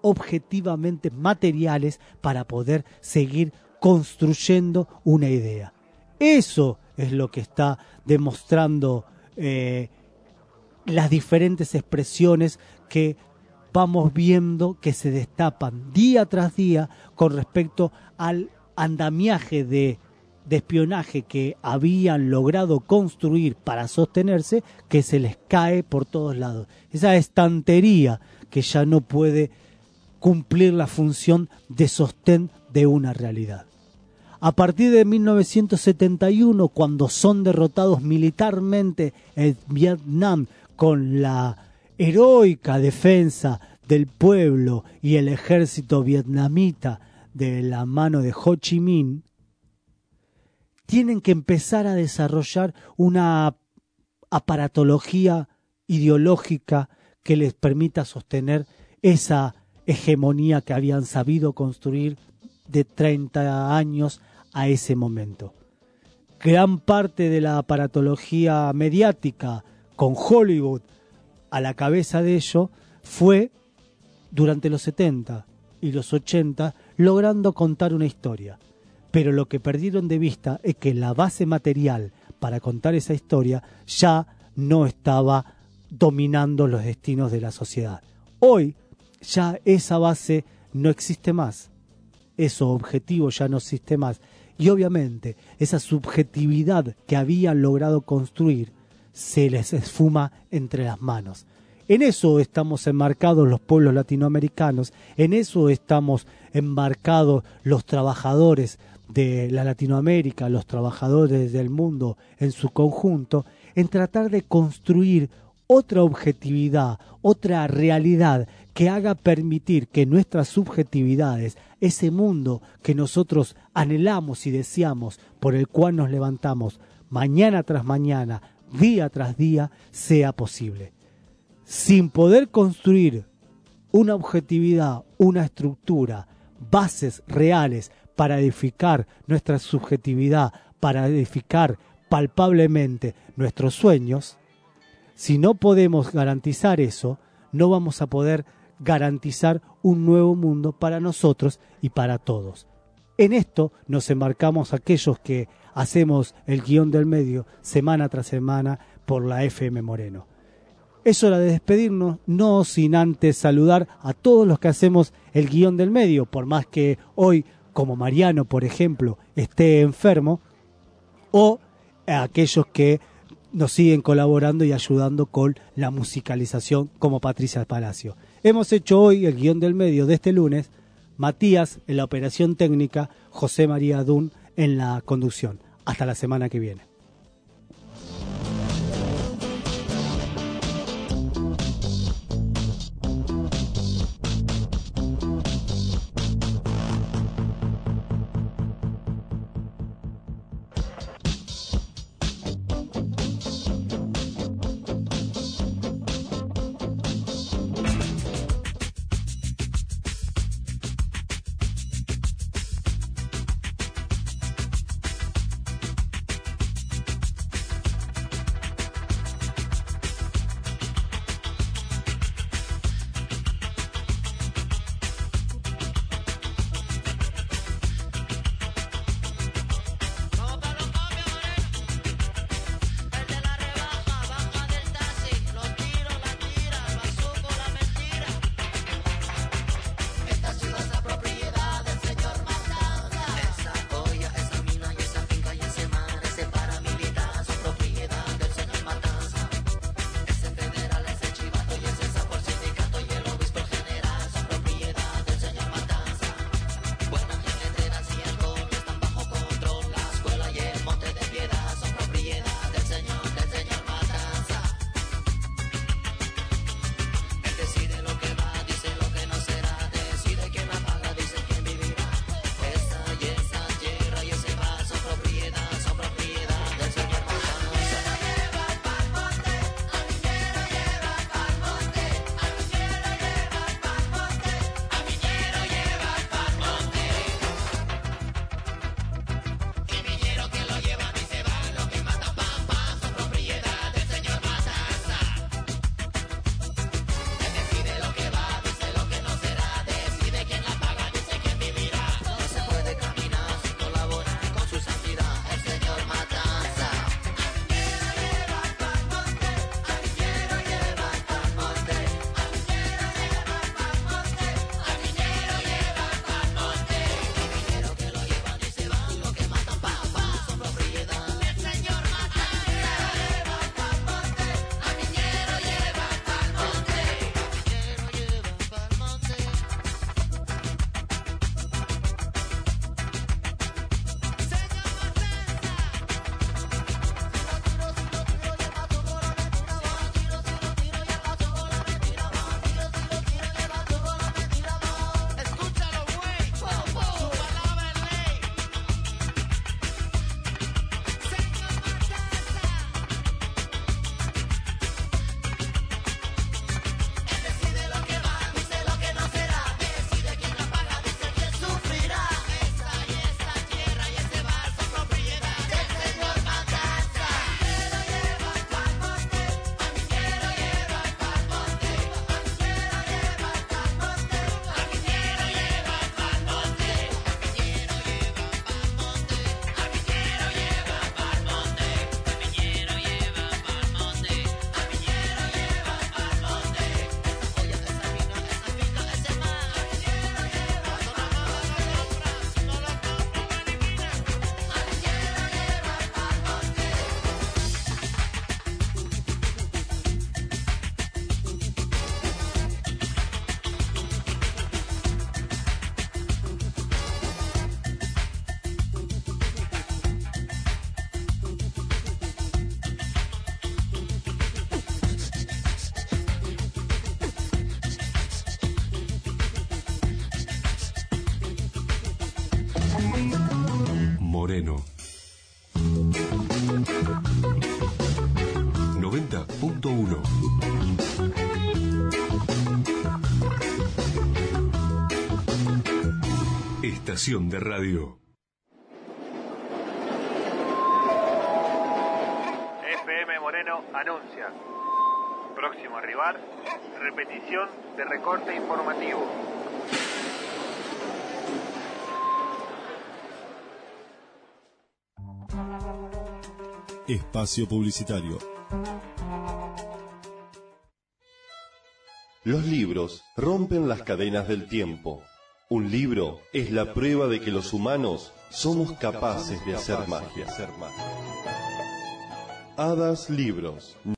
objetivamente materiales para poder seguir construyendo una idea. Eso es lo que está demostrando eh, las diferentes expresiones que vamos viendo que se destapan día tras día con respecto al andamiaje de, de espionaje que habían logrado construir para sostenerse, que se les cae por todos lados. Esa estantería que ya no puede cumplir la función de sostén de una realidad. A partir de mil novecientos setenta y uno, cuando son derrotados militarmente en Vietnam con la heroica defensa del pueblo y el ejército vietnamita de la mano de Ho Chi Minh, tienen que empezar a desarrollar una aparatología ideológica que les permita sostener esa hegemonía que habían sabido construir de treinta años a ese momento. Gran parte de la aparatología mediática, con Hollywood a la cabeza de ello, fue durante los setenta y los ochenta logrando contar una historia. Pero lo que perdieron de vista es que la base material para contar esa historia ya no estaba dominando los destinos de la sociedad. Hoy ya esa base no existe más, eso objetivo ya no existe más, y obviamente esa subjetividad que habían logrado construir se les esfuma entre las manos. En eso estamos enmarcados los pueblos latinoamericanos, en eso estamos embarcados los trabajadores de la Latinoamérica, los trabajadores del mundo en su conjunto, en tratar de construir otra objetividad, otra realidad que haga permitir que nuestras subjetividades, ese mundo que nosotros anhelamos y deseamos, por el cual nos levantamos mañana tras mañana, día tras día, sea posible. Sin poder construir una objetividad, una estructura, bases reales para edificar nuestra subjetividad, para edificar palpablemente nuestros sueños, si no podemos garantizar eso, no vamos a poder garantizar un nuevo mundo para nosotros y para todos. En esto nos embarcamos aquellos que hacemos el guión del medio semana tras semana por la F M Moreno. Es hora de despedirnos, no sin antes saludar a todos los que hacemos el guión del medio, por más que hoy, como Mariano, por ejemplo, esté enfermo, o a aquellos que nos siguen colaborando y ayudando con la musicalización, como Patricia Palacio. Hemos hecho hoy el guión del medio de este lunes, Matías en la operación técnica, José María Dun en la conducción. Hasta la semana que viene. Moreno. noventa punto uno. Estación de radio. F M Moreno anuncia. Próximo rival, repetición de recorte informativo. Espacio publicitario. Los libros rompen las cadenas del tiempo. Un libro es la prueba de que los humanos somos capaces de hacer magia. Hadas Libros.